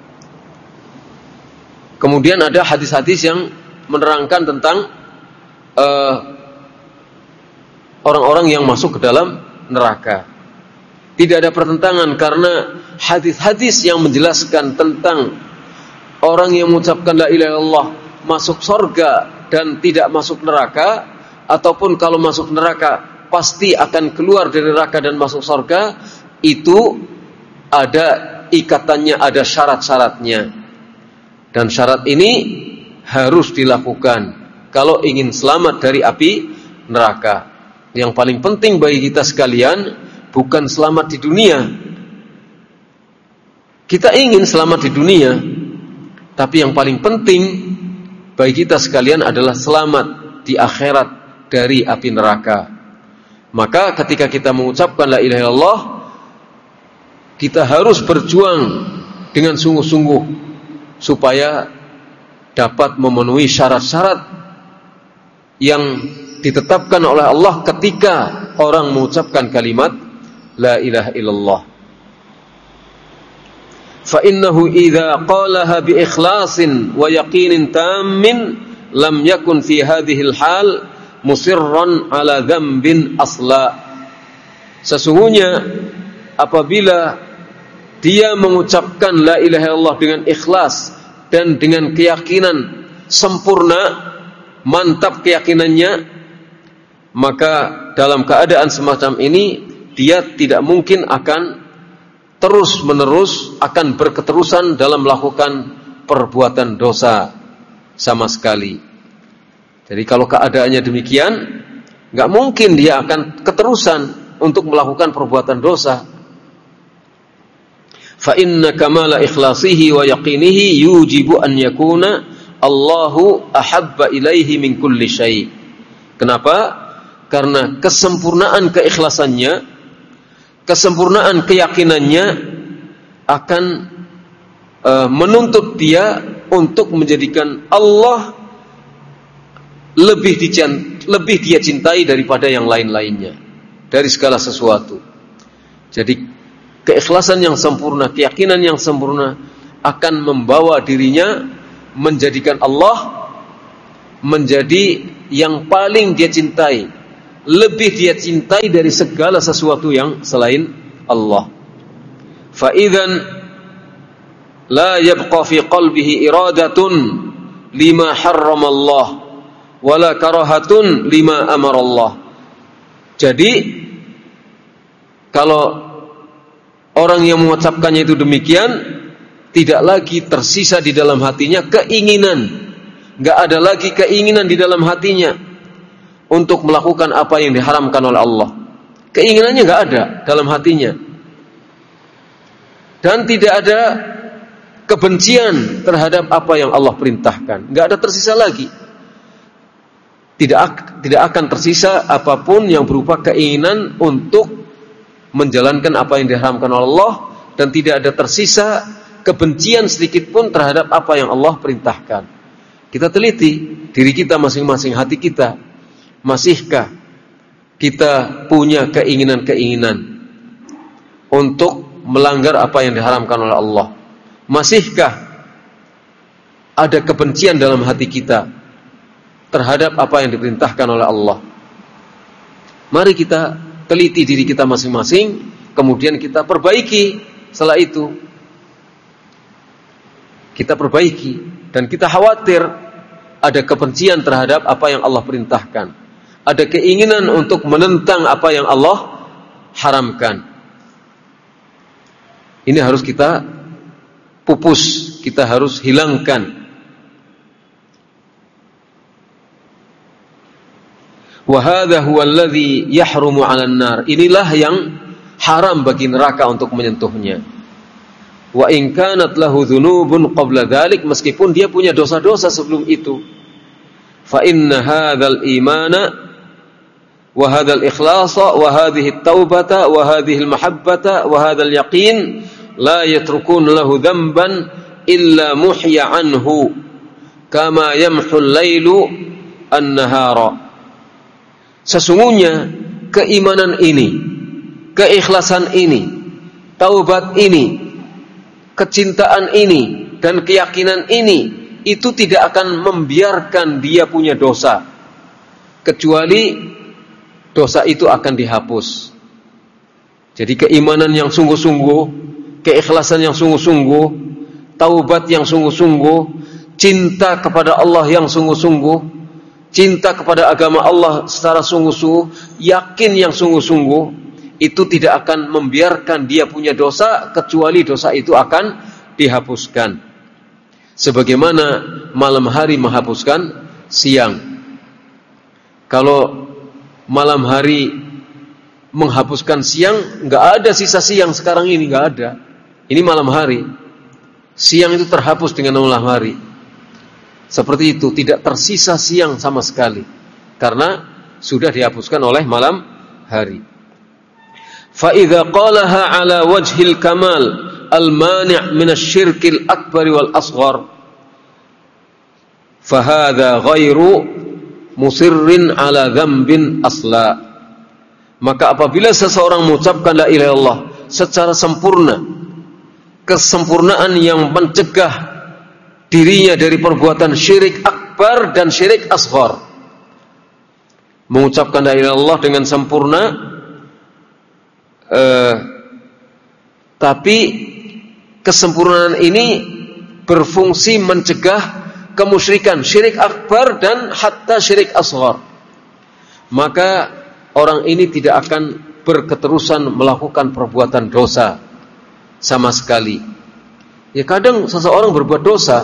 Kemudian ada hadis-hadis yang menerangkan tentang uh, orang-orang yang masuk ke dalam neraka. Tidak ada pertentangan karena hadis-hadis yang menjelaskan tentang orang yang mengucapkan la ilaha illallah masuk surga dan tidak masuk neraka, ataupun kalau masuk neraka pasti akan keluar dari neraka dan masuk surga, itu ada ikatannya, ada syarat-syaratnya. Dan syarat ini harus dilakukan kalau ingin selamat dari api neraka. Yang paling penting bagi kita sekalian bukan selamat di dunia. Kita ingin selamat di dunia, tapi yang paling penting bagi kita sekalian adalah selamat di akhirat dari api neraka. Maka ketika kita mengucapkan la ilaha illallah, kita harus berjuang dengan sungguh-sungguh supaya dapat memenuhi syarat-syarat yang ditetapkan oleh Allah ketika orang mengucapkan kalimat la ilaha illallah. Fa innahu idza qalaha bi ikhlasin wa yaqinin tammin lam yakun fi hadhihi al-hal musirran ala dzambin asla. Sesungguhnya apabila dia mengucapkan la ilaha illallah dengan ikhlas dan dengan keyakinan sempurna, mantap keyakinannya, maka dalam keadaan semacam ini dia tidak mungkin akan terus menerus akan berketerusan dalam melakukan perbuatan dosa sama sekali. Jadi kalau keadaannya demikian, nggak mungkin dia akan keterusan untuk melakukan perbuatan dosa. Fa inna kamala ikhlasihi wa yaqinihi yujibu an yakuna Allahu ahabba ilaihi min kulli syai'. Kenapa? Karena kesempurnaan keikhlasannya, kesempurnaan keyakinannya akan uh, menuntut dia untuk menjadikan Allah lebih dicint, lebih dia cintai daripada yang lain-lainnya dari segala sesuatu. Jadi keikhlasan yang sempurna, keyakinan yang sempurna akan membawa dirinya menjadikan Allah menjadi yang paling dia cintai, lebih dia cintai dari segala sesuatu yang selain Allah. Fa idzan la yabqa fi qalbihi iradatun lima harrama Allah wala karahatun lima amara Allah. Jadi kalau orang yang mengucapkannya itu demikian, tidak lagi tersisa di dalam hatinya keinginan, enggak ada lagi keinginan di dalam hatinya untuk melakukan apa yang diharamkan oleh Allah. Keinginannya enggak ada dalam hatinya. Dan tidak ada kebencian terhadap apa yang Allah perintahkan. Enggak ada tersisa lagi. Tidak tidak akan tersisa apapun yang berupa keinginan untuk menjalankan apa yang diharamkan oleh Allah, dan tidak ada tersisa kebencian sedikit pun terhadap apa yang Allah perintahkan. Kita teliti diri kita masing-masing, hati kita. Masihkah kita punya keinginan-keinginan untuk melanggar apa yang diharamkan oleh Allah? Masihkah ada kebencian dalam hati kita terhadap apa yang diperintahkan oleh Allah? Mari kita teliti diri kita masing-masing, kemudian kita perbaiki. Setelah itu kita perbaiki, dan kita khawatir ada kebencian terhadap apa yang Allah perintahkan, ada keinginan untuk menentang apa yang Allah haramkan. Ini harus kita pupus, kita harus hilangkan. Wa hadza huwa alladhi yahrumu 'alan nar. Inilah yang haram bagi neraka untuk menyentuhnya. Wa in kanat lahu dzunubun qabla dzalik, meskipun dia punya dosa-dosa sebelum itu. Fa inna hadzal imana wa hadzal ikhlasa wa hadhihi at-taubata wa hadhihi al-mahabbata wa hadzal yaqin la yatrukun lahu dhanban illa muhya anhu kama yamhu al-lailu an-nahara. Sesungguhnya keimanan ini, keikhlasan ini, taubat ini, kecintaan ini, dan keyakinan ini, itu tidak akan membiarkan dia punya dosa, kecuali dosa itu akan dihapus. Jadi keimanan yang sungguh-sungguh, keikhlasan yang sungguh-sungguh, taubat yang sungguh-sungguh, cinta kepada Allah yang sungguh-sungguh, cinta kepada agama Allah secara sungguh-sungguh, yakin yang sungguh-sungguh, itu tidak akan membiarkan dia punya dosa, kecuali dosa itu akan dihapuskan. Sebagaimana malam hari menghapuskan siang. Kalau malam hari menghapuskan siang, nggak ada sisa siang sekarang ini, nggak ada. Ini malam hari. Siang itu terhapus dengan malam hari. Seperti itu, tidak tersisa siang sama sekali, karena sudah dihapuskan oleh malam hari. Fa idza qalaha ala wajhil kamal al-mani' min asy-syirkil akbar wal asghar, fa hadza ghairu musirrin ala dzambin asla. Maka apabila seseorang mengucapkan la ilaha illallah secara sempurna, kesempurnaan yang mencegah dirinya dari perbuatan syirik akbar dan syirik asghar, mengucapkan la ilaha illallah dengan sempurna, eh, tapi kesempurnaan ini berfungsi mencegah kemusyrikan, syirik akbar dan hatta syirik asghar, maka orang ini tidak akan berketerusan melakukan perbuatan dosa sama sekali. Ya, kadang seseorang berbuat dosa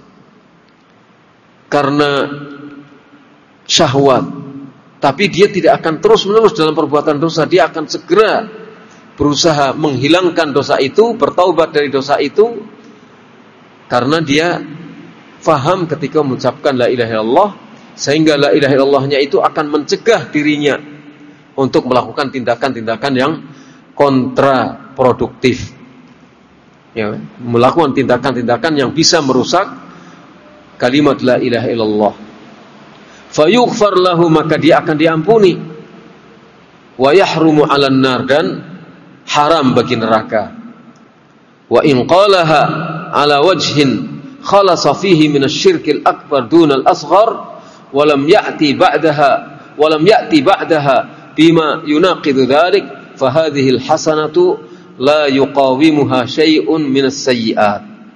karena syahwat, tapi dia tidak akan terus-menerus dalam perbuatan dosa. Dia akan segera berusaha menghilangkan dosa itu, bertaubat dari dosa itu, karena dia faham ketika mengucapkan la ilaha illallah, sehingga la ilaha illallahnya itu akan mencegah dirinya untuk melakukan tindakan-tindakan yang kontraproduktif, ya, melakukan tindakan-tindakan yang bisa merusak kalimat la ilaha illallah. Fayughfar lahu, maka dia akan diampuni. Wa yahrumu 'alan nar, dan haram bagi neraka. Wa in qalaha 'ala wajhin khalasa fihi min asy-syirkil akbar dunal asghar wa lam ya'ti ba'daha wa lam ya'ti ba'daha bima yunaqidu dzalik fa hadhihi al-hasanatu la yuqawimuha syai'un minas sayyi'at.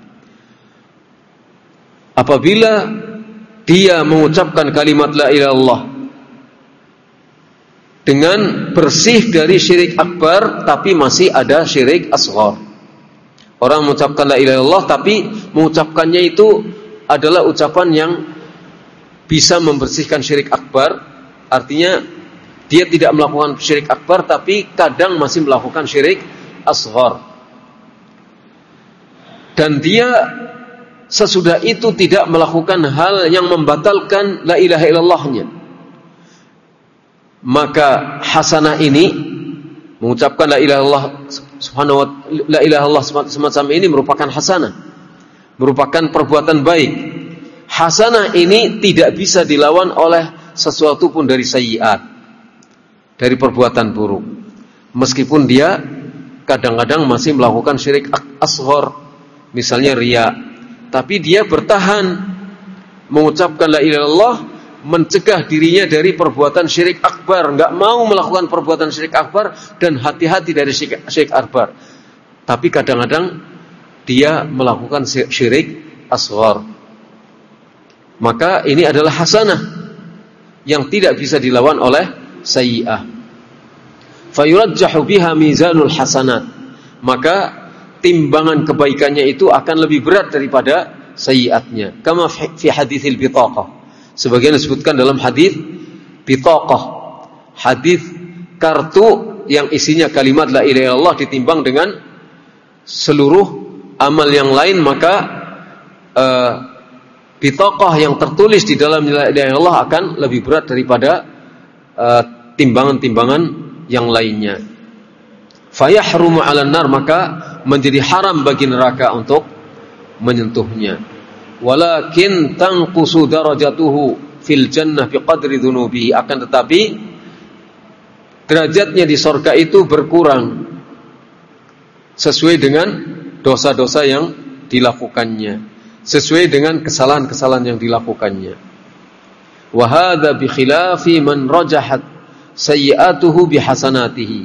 Apabila dia mengucapkan kalimat la ilaha illallah dengan bersih dari syirik akbar, tapi masih ada syirik asghar. Orang mengucapkan la ilaha illallah, tapi mengucapkannya itu adalah ucapan yang bisa membersihkan syirik akbar. Artinya dia tidak melakukan syirik akbar, tapi kadang masih melakukan syirik asghar. Dan dia sesudah itu tidak melakukan hal yang membatalkan la ilaha illallahnya. Maka hasanah ini, mengucapkan la ilaha illallah subhanahu wa la ilaha illallah semacam ini merupakan hasanah, merupakan perbuatan baik. Hasanah ini tidak bisa dilawan oleh sesuatu pun dari sayyiat, dari perbuatan buruk. Meskipun dia kadang-kadang masih melakukan syirik asghar, misalnya riya, tapi dia bertahan mengucapkan la ilaha illallah mencegah dirinya dari perbuatan syirik akbar, enggak mau melakukan perbuatan syirik akbar dan hati-hati dari syirik, syirik akbar. Tapi kadang-kadang dia melakukan syirik asghar. Maka ini adalah hasanah yang tidak bisa dilawan oleh sayyi'ah. Fayurajjahu biha mizanul hasanat. Maka timbangan kebaikannya itu akan lebih berat daripada sayyi'atnya. Kama fi haditsil bitaqah. Sebagian disebutkan dalam hadis bitaqah. Hadis kartu yang isinya kalimat la ilaha illallah ditimbang dengan seluruh amal yang lain, maka uh, bitaqah yang tertulis di dalam la ilaha illallah akan lebih berat daripada uh, timbangan-timbangan yang lainnya. Fayahrumu 'alan nar, maka menjadi haram bagi neraka untuk menyentuhnya. Walakin tanqusu darajatuhu fil jannah biqadri dzunubihi, akan tetapi derajatnya di surga itu berkurang sesuai dengan dosa-dosa yang dilakukannya, sesuai dengan kesalahan-kesalahan yang dilakukannya. Wa hadza bi khilafi man rajahat sayyi'atuhu bihasanatihi.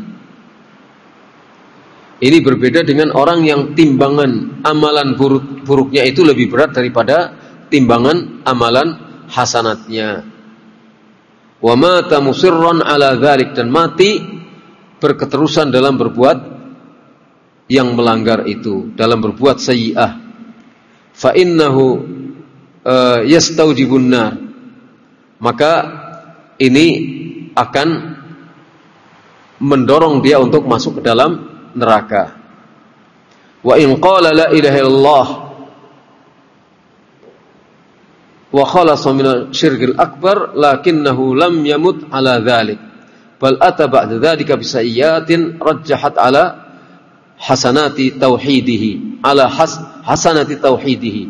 Ini berbeda dengan orang yang timbangan amalan buruk, buruknya itu lebih berat daripada timbangan amalan hasanatnya. Wa mata musirran ala dzalik, dan mati berketerusan dalam berbuat yang melanggar itu, dalam berbuat sayyi'ah. Fa innahu uh, yastawjibun nar, maka ini akan mendorong dia untuk masuk ke dalam neraka. Wa in qala la ilaha illallah wa khalasa min asy-syirkil akbar lakinnahu lam yamut ala dzalik bal ata ba'da dzalika bi sayyi'atin rajjahat ala hasanati tauhidihi ala has, hasanati tauhidihi.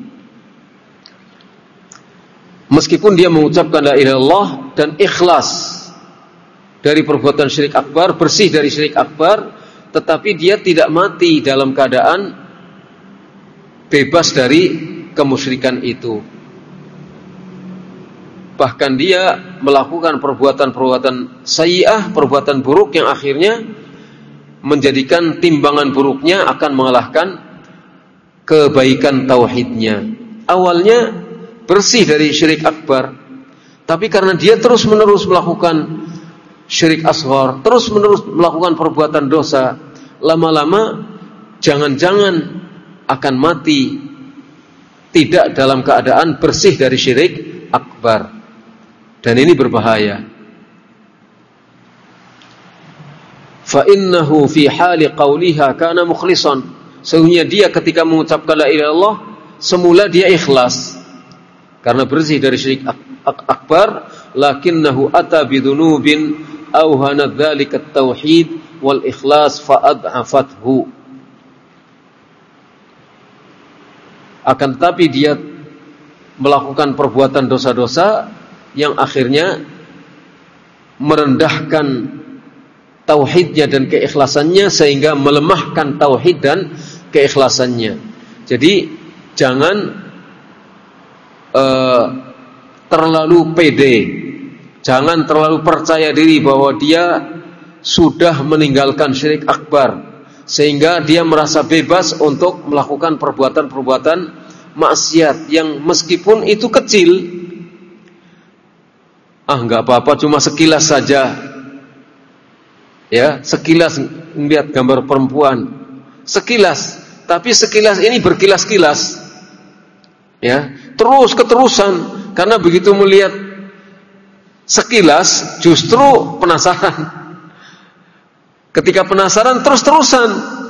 Meskipun dia mengucapkan la ilaha illallah dan ikhlas dari perbuatan syirik akbar, bersih dari syirik akbar, tetapi dia tidak mati dalam keadaan bebas dari kemusyrikan itu. Bahkan dia melakukan perbuatan-perbuatan sayyi'ah, perbuatan buruk yang akhirnya menjadikan timbangan buruknya akan mengalahkan kebaikan tauhidnya. Awalnya bersih dari syirik akbar, tapi karena dia terus-menerus melakukan syirik asghar, terus-menerus melakukan perbuatan dosa, lama-lama jangan-jangan akan mati tidak dalam keadaan bersih dari syirik akbar. Dan ini berbahaya. Fa innahu fi hali qawliha kana mukhlishan. Sesungguhnya dia ketika mengucapkan la ilaha illallah, semula dia ikhlas karena bersih dari syirik akbar, lakinnahu ata bidunubin awhana dzalika at-tauhid wal ikhlas fa adhafathu. Akan tetapi dia melakukan perbuatan dosa-dosa yang akhirnya merendahkan tauhidnya dan keikhlasannya, sehingga melemahkan tauhid dan keikhlasannya. Jadi jangan uh, terlalu pede, jangan terlalu percaya diri bahwa dia sudah meninggalkan syirik akbar sehingga dia merasa bebas untuk melakukan perbuatan-perbuatan maksiat yang meskipun itu kecil. Ah, enggak apa-apa, cuma sekilas saja. Ya, sekilas melihat gambar perempuan, sekilas, tapi sekilas ini berkilas-kilas. Ya, terus keterusan, karena begitu melihat sekilas justru penasaran. Ketika penasaran terus-terusan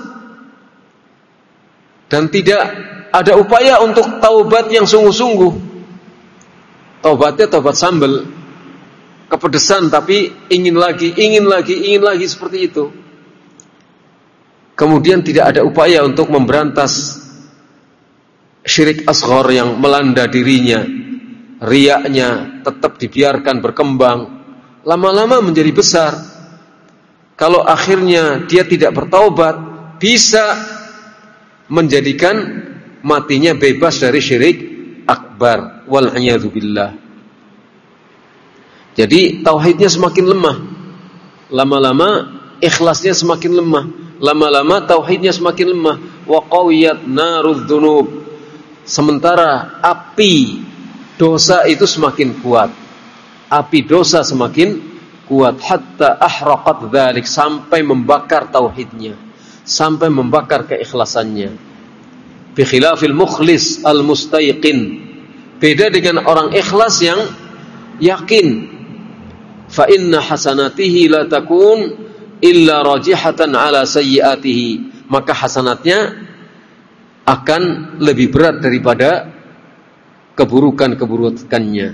dan tidak ada upaya untuk taubat yang sungguh-sungguh. Taubatnya taubat sambal, kepedesan, tapi ingin lagi, ingin lagi, ingin lagi seperti itu. Kemudian tidak ada upaya untuk memberantas syirik asghar yang melanda dirinya. Riyaknya tetap dibiarkan berkembang, lama-lama menjadi besar. Kalau akhirnya dia tidak bertaubat, bisa menjadikan matinya bebas dari syirik akbar. Wal'iyadzubillah. Jadi tauhidnya semakin lemah. Lama-lama ikhlasnya semakin lemah. Lama-lama tauhidnya semakin lemah. Wa qawiyat narudz dzunub. Sementara api dosa itu semakin kuat. Api dosa semakin kuat hatta ahraqat dzalik, sampai membakar tauhidnya, sampai membakar keikhlasannya. Bi khilafil mukhlis al mustaiqin. Beda dengan orang ikhlas yang yakin. Fa inna hasanatihi la takun illa rajihatan ala sayyiatihi. Maka hasanatnya akan lebih berat daripada keburukan-keburukannya.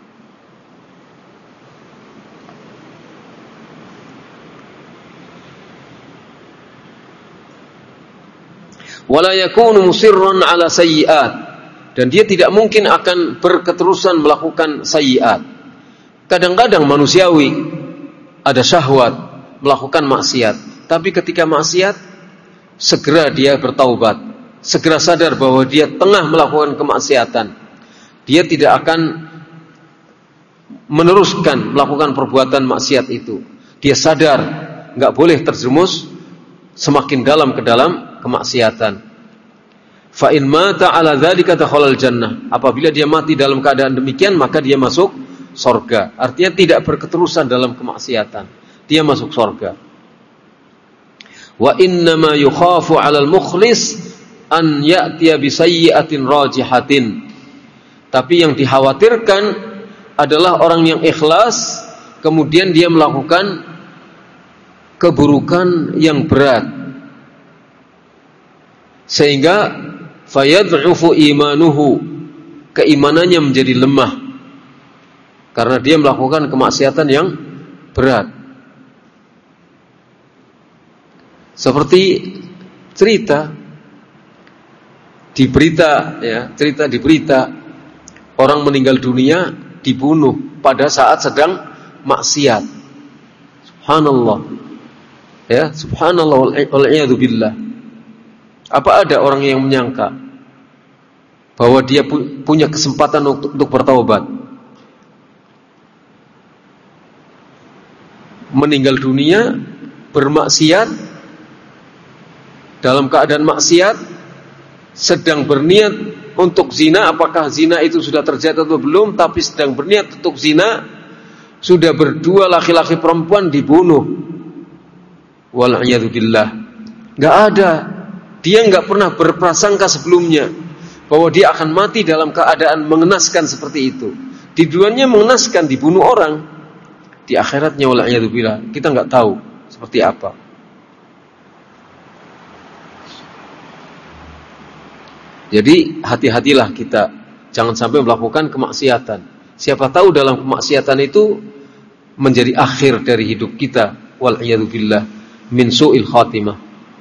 Wala yakunu musirran ala sayyiat. Dan dia tidak mungkin akan berketerusan melakukan sayyiat. Kadang-kadang manusiawi ada syahwat melakukan maksiat, tapi ketika maksiat segera dia bertaubat, segera sadar bahwa dia tengah melakukan kemaksiatan. Dia tidak akan meneruskan melakukan perbuatan maksiat itu. Dia sadar enggak boleh terjerumus semakin dalam ke dalam kemaksiatan. Fa in mata ala dzalika dakhalal jannah. Apabila dia mati dalam keadaan demikian, maka dia masuk surga. Artinya tidak berketerusan dalam kemaksiatan. Dia masuk surga. Wa inna ma yukhafu 'alal mukhlis an ya'tiya bi sayyi'atin rajihatin. Tapi yang dikhawatirkan adalah orang yang ikhlas kemudian dia melakukan keburukan yang berat, sehingga fayad'ufu imanuhu, keimanannya menjadi lemah karena dia melakukan kemaksiatan yang berat. Seperti cerita di berita, ya, cerita di berita orang meninggal dunia dibunuh pada saat sedang maksiat. Subhanallah. Ya, subhanallah wal a'yadu billah. Apa ada orang yang menyangka bahwa dia pu- punya kesempatan untuk, untuk bertaubat? Meninggal dunia bermaksiat, dalam keadaan maksiat, sedang berniat untuk zina. Apakah zina itu sudah terjadi atau belum? Tapi sedang berniat untuk zina, sudah berdua laki-laki perempuan dibunuh. Wal'iyadu billah. Gak ada. Dia gak pernah berprasangka sebelumnya bahwa dia akan mati dalam keadaan mengenaskan seperti itu. Di dunianya mengenaskan, dibunuh orang. Di akhiratnya wal'iyadu billah, kita gak tahu seperti apa. Jadi hati-hatilah kita, jangan sampai melakukan kemaksiatan. Siapa tahu dalam kemaksiatan itu menjadi akhir dari hidup kita. Wal'iyadu billah min su'il khatimah.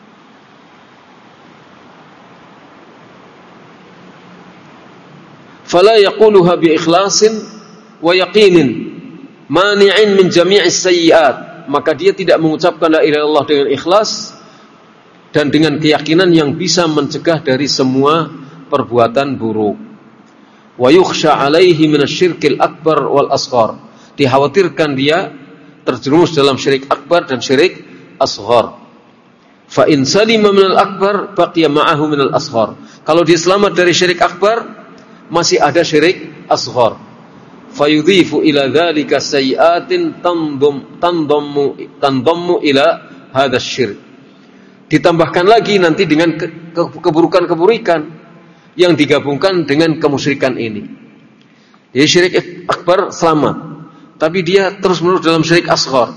Fala yaquluha bi ikhlasin wa yaqinin mani'in min jami'is sayyi'at. Maka dia tidak mengucapkan la ilaha illallah dengan ikhlas dan dengan keyakinan yang bisa mencegah dari semua perbuatan buruk. Wa yukhsha 'alaihi minasyirkil akbar wal asghar. Dikhawatirkan dia terjerumus dalam syirik akbar dan syirik asghar. Fa in salima minal akbar baqiya ma'ahu minal asghar. Kalau dia selamat dari syirik akbar, masih ada syirik asghar. Fayudhifu ila dzalika sayyi'atin tandum tandammu tandammu ila hadzal syirk. Ditambahkan lagi nanti dengan ke- ke- keburukan-keburukan yang digabungkan dengan kemusyrikan ini. Jadi syirik akbar selamat, tapi dia terus-menerus dalam syirik asghar.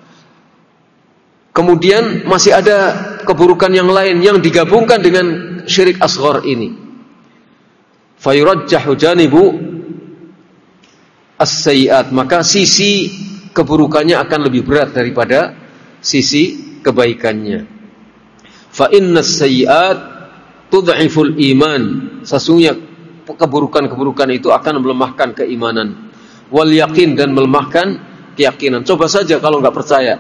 Kemudian masih ada keburukan yang lain yang digabungkan dengan syirik asghar ini. Fayurajjahu janibu as-sayyi'at, maka sisi keburukannya akan lebih berat daripada sisi kebaikannya. Fa innas sayyi'at tud'iful iman. Sesungguhnya keburukan-keburukan itu akan melemahkan keimanan. Wal yaqin, dan melemahkan keyakinan. Coba saja kalau enggak percaya.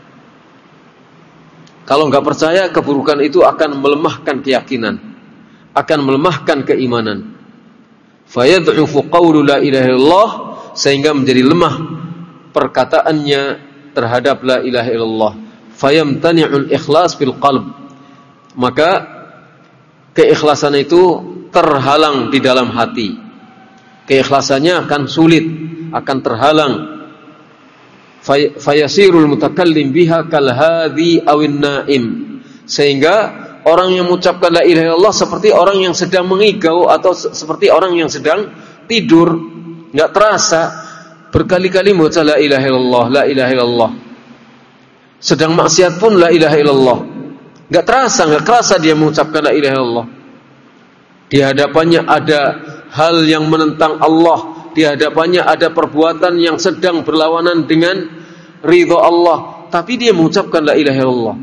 Kalau enggak percaya, keburukan itu akan melemahkan keyakinan, akan melemahkan keimanan. Fayad'ufu qawlu la ilaha illallah, sehingga menjadi lemah perkataannya terhadap la ilaha illallah, fayamtani'ul ikhlas fil qalb, maka keikhlasan itu terhalang di dalam hati. Keikhlasannya akan sulit, akan terhalang. Fayasirul mutakallim biha kal hadhi awin naim, sehingga orang yang mengucapkan la ilaha illallah seperti orang yang sedang mengigau atau seperti orang yang sedang tidur, enggak terasa berkali-kali membaca la ilaha illallah, la ilaha illallah. Sedang maksiat pun la ilaha illallah, enggak terasa, enggak kerasa dia mengucapkan la ilaha illallah. Di hadapannya ada hal yang menentang Allah, di hadapannya ada perbuatan yang sedang berlawanan dengan ridha Allah, tapi dia mengucapkan la ilaha illallah.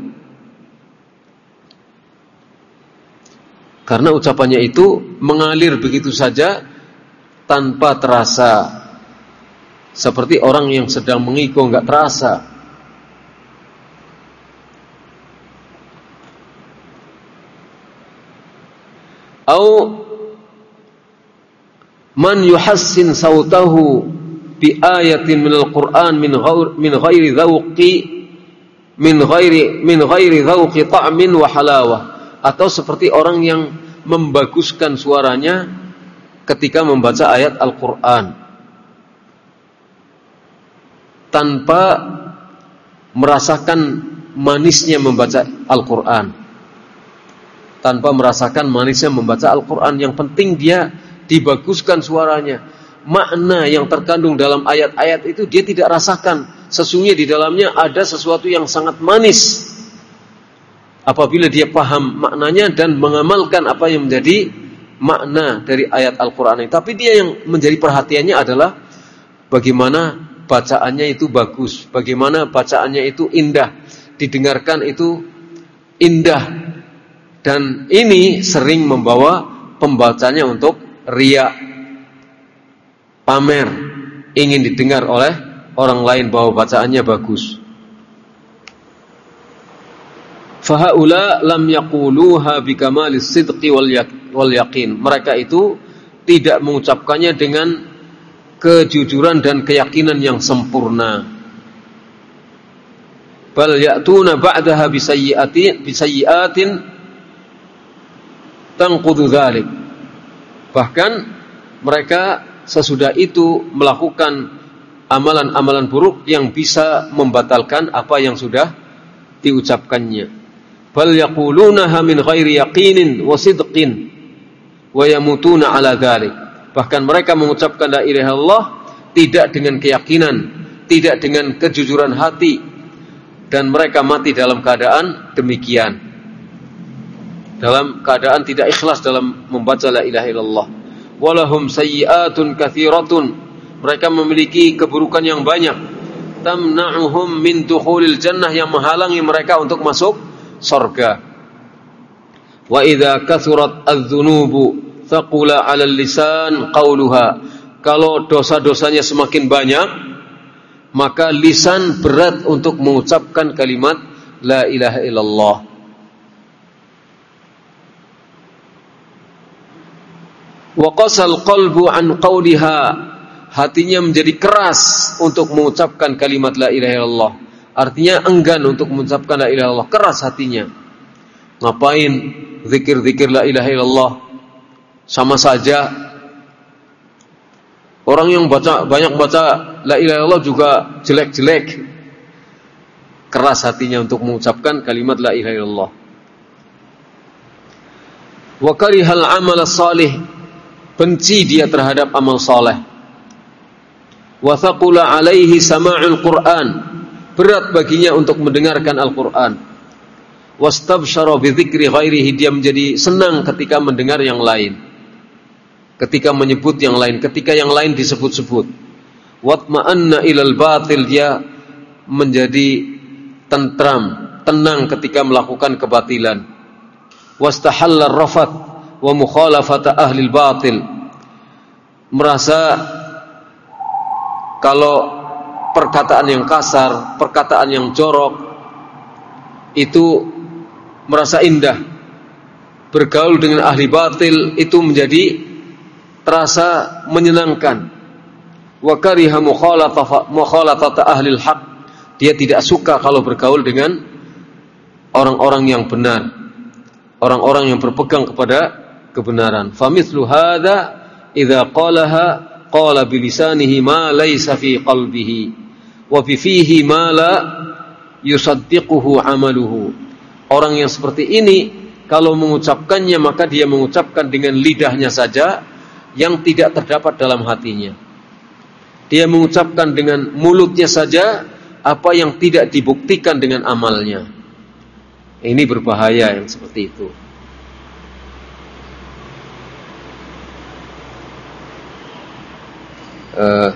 Karena ucapannya itu mengalir begitu saja tanpa terasa, seperti orang yang sedang mengigau, enggak terasa. Au man yuhassin sautahu bi ayatin minal Qur'an min ghairi min ghairi dzauqi min ghairi min ghairi dzauqi ta'min wa halawah, atau seperti orang yang membaguskan suaranya ketika membaca ayat Al-Qur'an tanpa merasakan manisnya membaca Al-Qur'an, tanpa merasakan manisnya membaca Al-Qur'an. Yang penting dia dibaguskan suaranya. Makna yang terkandung dalam ayat-ayat itu dia tidak rasakan. Sesungguhnya di dalamnya ada sesuatu yang sangat manis. Apabila dia paham maknanya dan mengamalkan apa yang menjadi makna dari ayat Al-Qur'an ini. Tapi dia yang menjadi perhatiannya adalah bagaimana bacaannya itu bagus, bagaimana bacaannya itu indah, didengarkan itu indah. Dan ini sering membawa pembacanya untuk riya, pamer, ingin didengar oleh orang lain bahwa bacaannya bagus. Fahaula lam yaquluha bikamalis sidqi wal yaqin. Mereka itu tidak mengucapkannya dengan kejujuran dan keyakinan yang sempurna. Bal ya'tuna ba'daha bisayyi'atin bisayyi'atin tanqudu dzalik. Bahkan mereka sesudah itu melakukan amalan-amalan buruk yang bisa membatalkan apa yang sudah diucapkannya. Bal yaqulunaha min ghairi yaqinin wa sidqin wa yamutuna ala dzalik. Bahkan mereka mengucapkan la ilaha illallah tidak dengan keyakinan, tidak dengan kejujuran hati, dan mereka mati dalam keadaan demikian, dalam keadaan tidak ikhlas dalam membaca la ilaha illallah. Walahum sayyi'atun katsiratun, mereka memiliki keburukan yang banyak. Tamna'uhum min dukhulil jannah, yang menghalangi mereka untuk masuk surga. Wa idza kathurat adz-dzunubu thaqula 'alal lisan qauluha. Kalau dosa-dosanya semakin banyak, maka lisan berat untuk mengucapkan kalimat la ilaha illallah. Wa qasal qalbu an qauliha, hatinya menjadi keras untuk mengucapkan kalimat la ilaha illallah. Artinya enggan untuk mengucapkan la ilaha illallah, keras hatinya. Ngapain zikir-zikir la ilaha illallah? Sama saja. Orang yang baca banyak baca la ilaha illallah juga jelek-jelek. Keras hatinya untuk mengucapkan kalimat la ilaha illallah. Wa karihal amal salih, benci dia terhadap amal saleh. Wa thaqula alaihi sama'ul Qur'an, berat baginya untuk mendengarkan Al-Qur'an. Wastabsyara bi dzikri ghairihi, dia menjadi senang ketika mendengar yang lain, ketika menyebut yang lain, ketika yang lain disebut-sebut. Watma'anna ilal batil, dia menjadi tentram, tenang ketika melakukan kebatilan. Wastahalla ar-rafath wa mukhalafata ahli al-batil, merasa kalau perkataan yang kasar, perkataan yang jorok itu merasa indah. Bergaul dengan ahli batil itu menjadi terasa menyenangkan. wa kariha mukhalatata ahli al-haq. Dia tidak suka kalau bergaul dengan orang-orang yang benar, orang-orang yang berpegang kepada kebenaran. Famithlu hadza idza qalaha qala bilisanihi ma laysa fi qalbihi wa fi fihi ma la yusaddiquhu amaluhu. Orang yang seperti ini kalau mengucapkannya maka dia mengucapkan dengan lidahnya saja yang tidak terdapat dalam hatinya. Dia mengucapkan dengan mulutnya saja apa yang tidak dibuktikan dengan amalnya. Ini berbahaya yang seperti itu. Uh,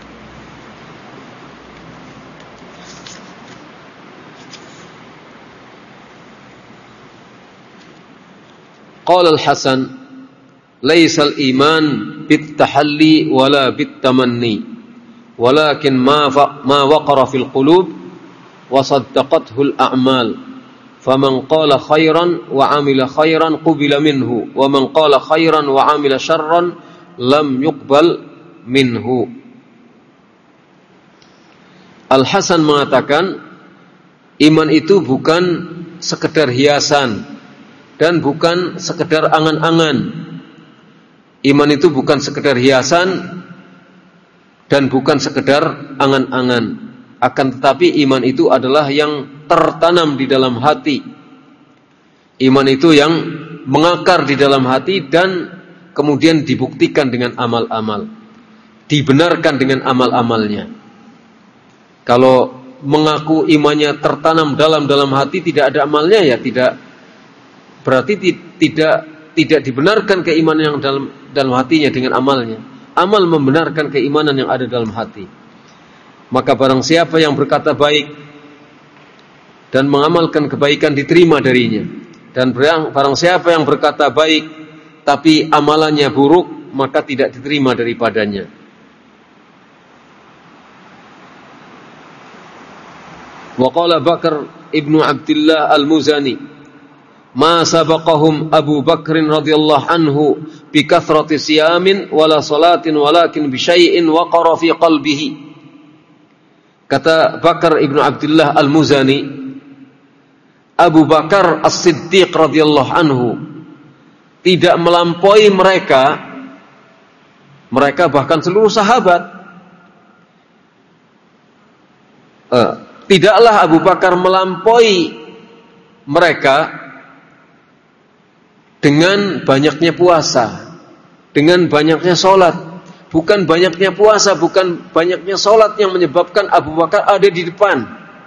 Qala al-Hasan laisa al-iman bit-tahalli wala bit-tamanni walakin ma fa, ma waqara fil qulub wa saddaqathu al-a'mal faman qala khairan wa 'amila khairan qubila minhu wa man qala khairan wa 'amila syarran lam yuqbal minhu. Al-Hasan mengatakan iman itu bukan sekedar hiasan dan bukan sekedar angan-angan. Iman itu bukan sekedar hiasan dan bukan sekedar angan-angan. Akan tetapi iman itu adalah yang tertanam di dalam hati. Iman itu yang mengakar di dalam hati dan kemudian dibuktikan dengan amal-amal, dibenarkan dengan amal-amalnya. Kalau mengaku imannya tertanam dalam dalam hati tidak ada amalnya, ya tidak, berarti tidak tidak dibenarkan keimanan yang dalam dalam hatinya dengan amalnya. Amal membenarkan keimanan yang ada dalam hati. Maka barang siapa yang berkata baik dan mengamalkan kebaikan diterima darinya, dan barang siapa yang berkata baik tapi amalannya buruk maka tidak diterima daripadanya. Wa qala Bakar ibnu Abdullah al-Muzani ma sabaqahum Abu Bakr radhiyallahu anhu bi kathrati siyamin wala salatin walakin bi syai'in waqara fi qalbihi. Kata Bakar ibnu Abdullah al-Muzani, Abu Bakar As-Siddiq radhiyallahu anhu tidak melampaui mereka, mereka bahkan seluruh sahabat. Uh, tidaklah Abu Bakar melampaui mereka dengan banyaknya puasa, dengan banyaknya sholat. Bukan banyaknya puasa, bukan banyaknya sholat yang menyebabkan Abu Bakar ada di depan.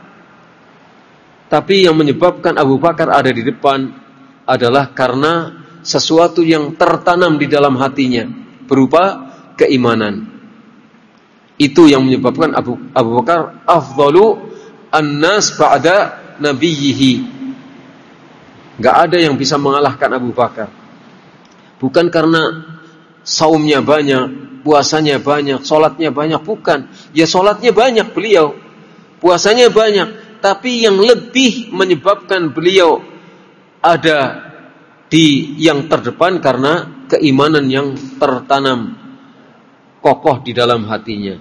Tapi yang menyebabkan Abu Bakar ada di depan adalah karena sesuatu yang tertanam di dalam hatinya berupa keimanan. Itu yang menyebabkan Abu, Abu Bakar afdalu an-nas ba'da nabiyyihi. Gak ada yang bisa mengalahkan Abu Bakar. Bukan karena saumnya banyak, puasanya banyak, sholatnya banyak, bukan. Ya sholatnya banyak beliau, puasanya banyak, tapi yang lebih menyebabkan beliau ada di yang terdepan karena keimanan yang tertanam kokoh di dalam hatinya.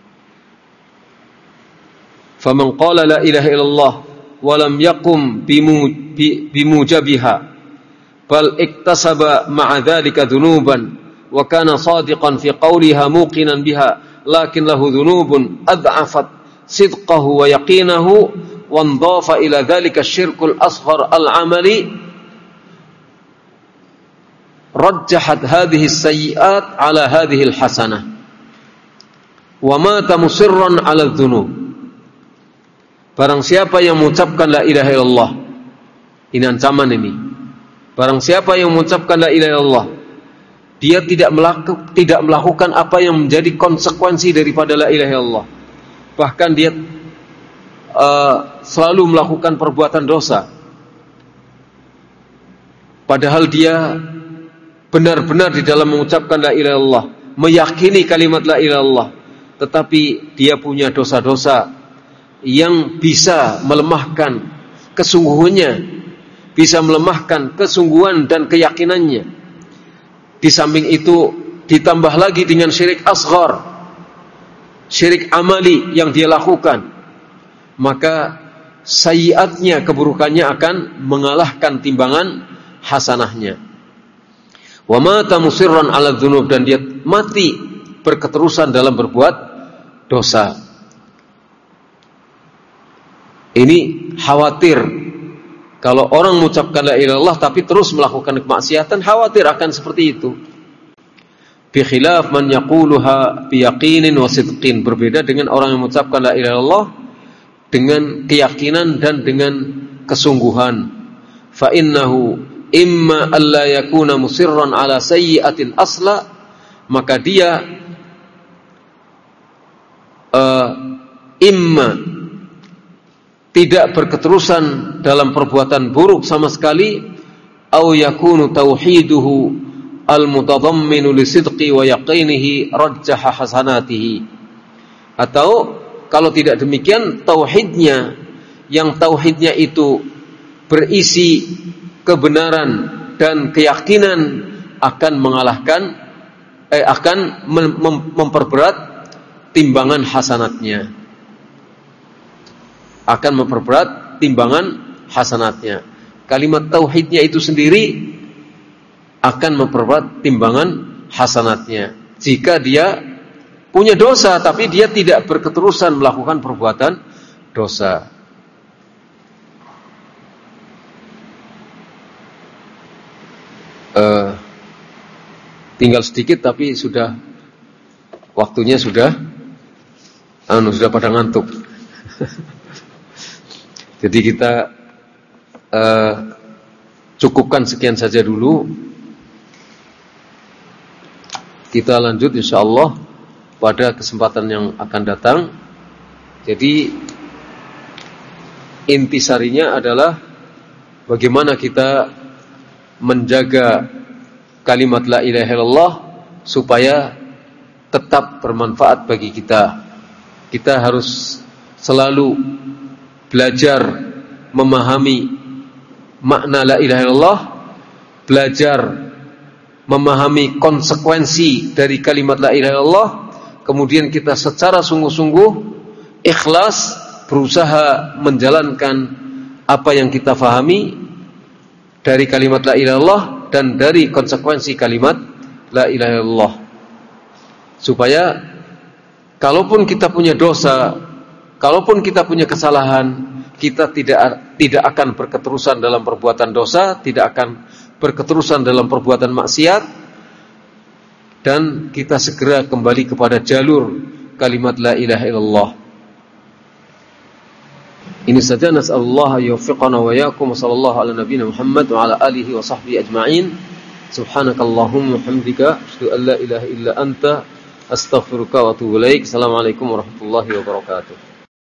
Faman qala la ilaha illallah wa lam yaqum bimujabiha bal iktasaba ma'a dhalika dhunuban wa kana sadiqan fi qawliha muqinan biha lakin lahu dhunubun ad'afat sidqahu wa yaqinahu wa andafa ila dhalika asyirkul asghar al-amali rajjahat hadhihi as-sayyi'at ala hadhihi al-hasanah wa mata musirran ala adh-dhunub. Barang siapa yang mengucapkan la ilaha illallah, ini ancaman ini. Barang siapa yang mengucapkan la ilaha illallah, dia tidak melakukan tidak melakukan apa yang menjadi konsekuensi daripada la ilaha illallah. Bahkan dia uh, selalu melakukan perbuatan dosa. Padahal dia benar-benar di dalam mengucapkan la ilaha illallah, meyakini kalimat la ilaha illallah, tetapi dia punya dosa-dosa yang bisa melemahkan kesungguhannya, bisa melemahkan kesungguhan dan keyakinannya. Di samping itu ditambah lagi dengan syirik asghar, syirik amali yang dia lakukan, maka sayyiatnya, keburukannya akan mengalahkan timbangan hasanahnya. Wa mata musirran 'ala dzunub, dan dia mati berketerusan dalam berbuat dosa. Ini khawatir kalau orang mengucapkan la ilaha illallah tapi terus melakukan kemaksiatan, khawatir akan seperti itu. Bi khilaf man yaquluha bi yaqinin wa sidqin, berbeda dengan orang yang mengucapkan la ilaha illallah dengan keyakinan dan dengan kesungguhan. Fa innahu imma alla yakuna musirran ala sayyi'atin asla, maka dia uh, imma tidak berketerusan dalam perbuatan buruk sama sekali, au yakunu tauhiduhu al-mutadamminu li sidqi wa yaqinihi rajjaha hasanatihi, atau kalau tidak demikian, tauhidnya yang tauhidnya itu berisi kebenaran dan keyakinan akan mengalahkan eh, akan mem- mem- memperberat timbangan hasanatnya. Akan memperberat timbangan hasanatnya. Kalimat tauhidnya itu sendiri akan memperberat timbangan hasanatnya. Jika dia punya dosa tapi dia tidak berketerusan melakukan perbuatan dosa. Uh, tinggal sedikit tapi sudah waktunya sudah anu sudah pada ngantuk. Jadi kita uh, cukupkan sekian saja dulu. Kita lanjut insyaallah pada kesempatan yang akan datang. Jadi intisarinya adalah bagaimana kita menjaga kalimat la ilaha illallah supaya tetap bermanfaat bagi kita. Kita harus selalu belajar memahami makna la ilaha illallah, belajar memahami konsekuensi dari kalimat la ilaha illallah, kemudian kita secara sungguh-sungguh ikhlas berusaha menjalankan apa yang kita fahami dari kalimat la ilaha illallah dan dari konsekuensi kalimat la ilaha illallah, supaya kalaupun kita punya dosa, kalaupun kita punya kesalahan, kita tidak tidak akan berketerusan dalam perbuatan dosa, tidak akan berketerusan dalam perbuatan maksiat, dan kita segera kembali kepada jalur kalimat la ilaha illallah. Ini saja, nasallallahu yuwaffiqana wa iyyakum, sallallahu ala nabiyina Muhammad wa ala alihi wa sahbihi ajma'in. Subhanakallahumma wa hamdika asyhadu an la ilaha illa anta astaghfiruka wa atubu ilaik. Assalamualaikum warahmatullahi wabarakatuh.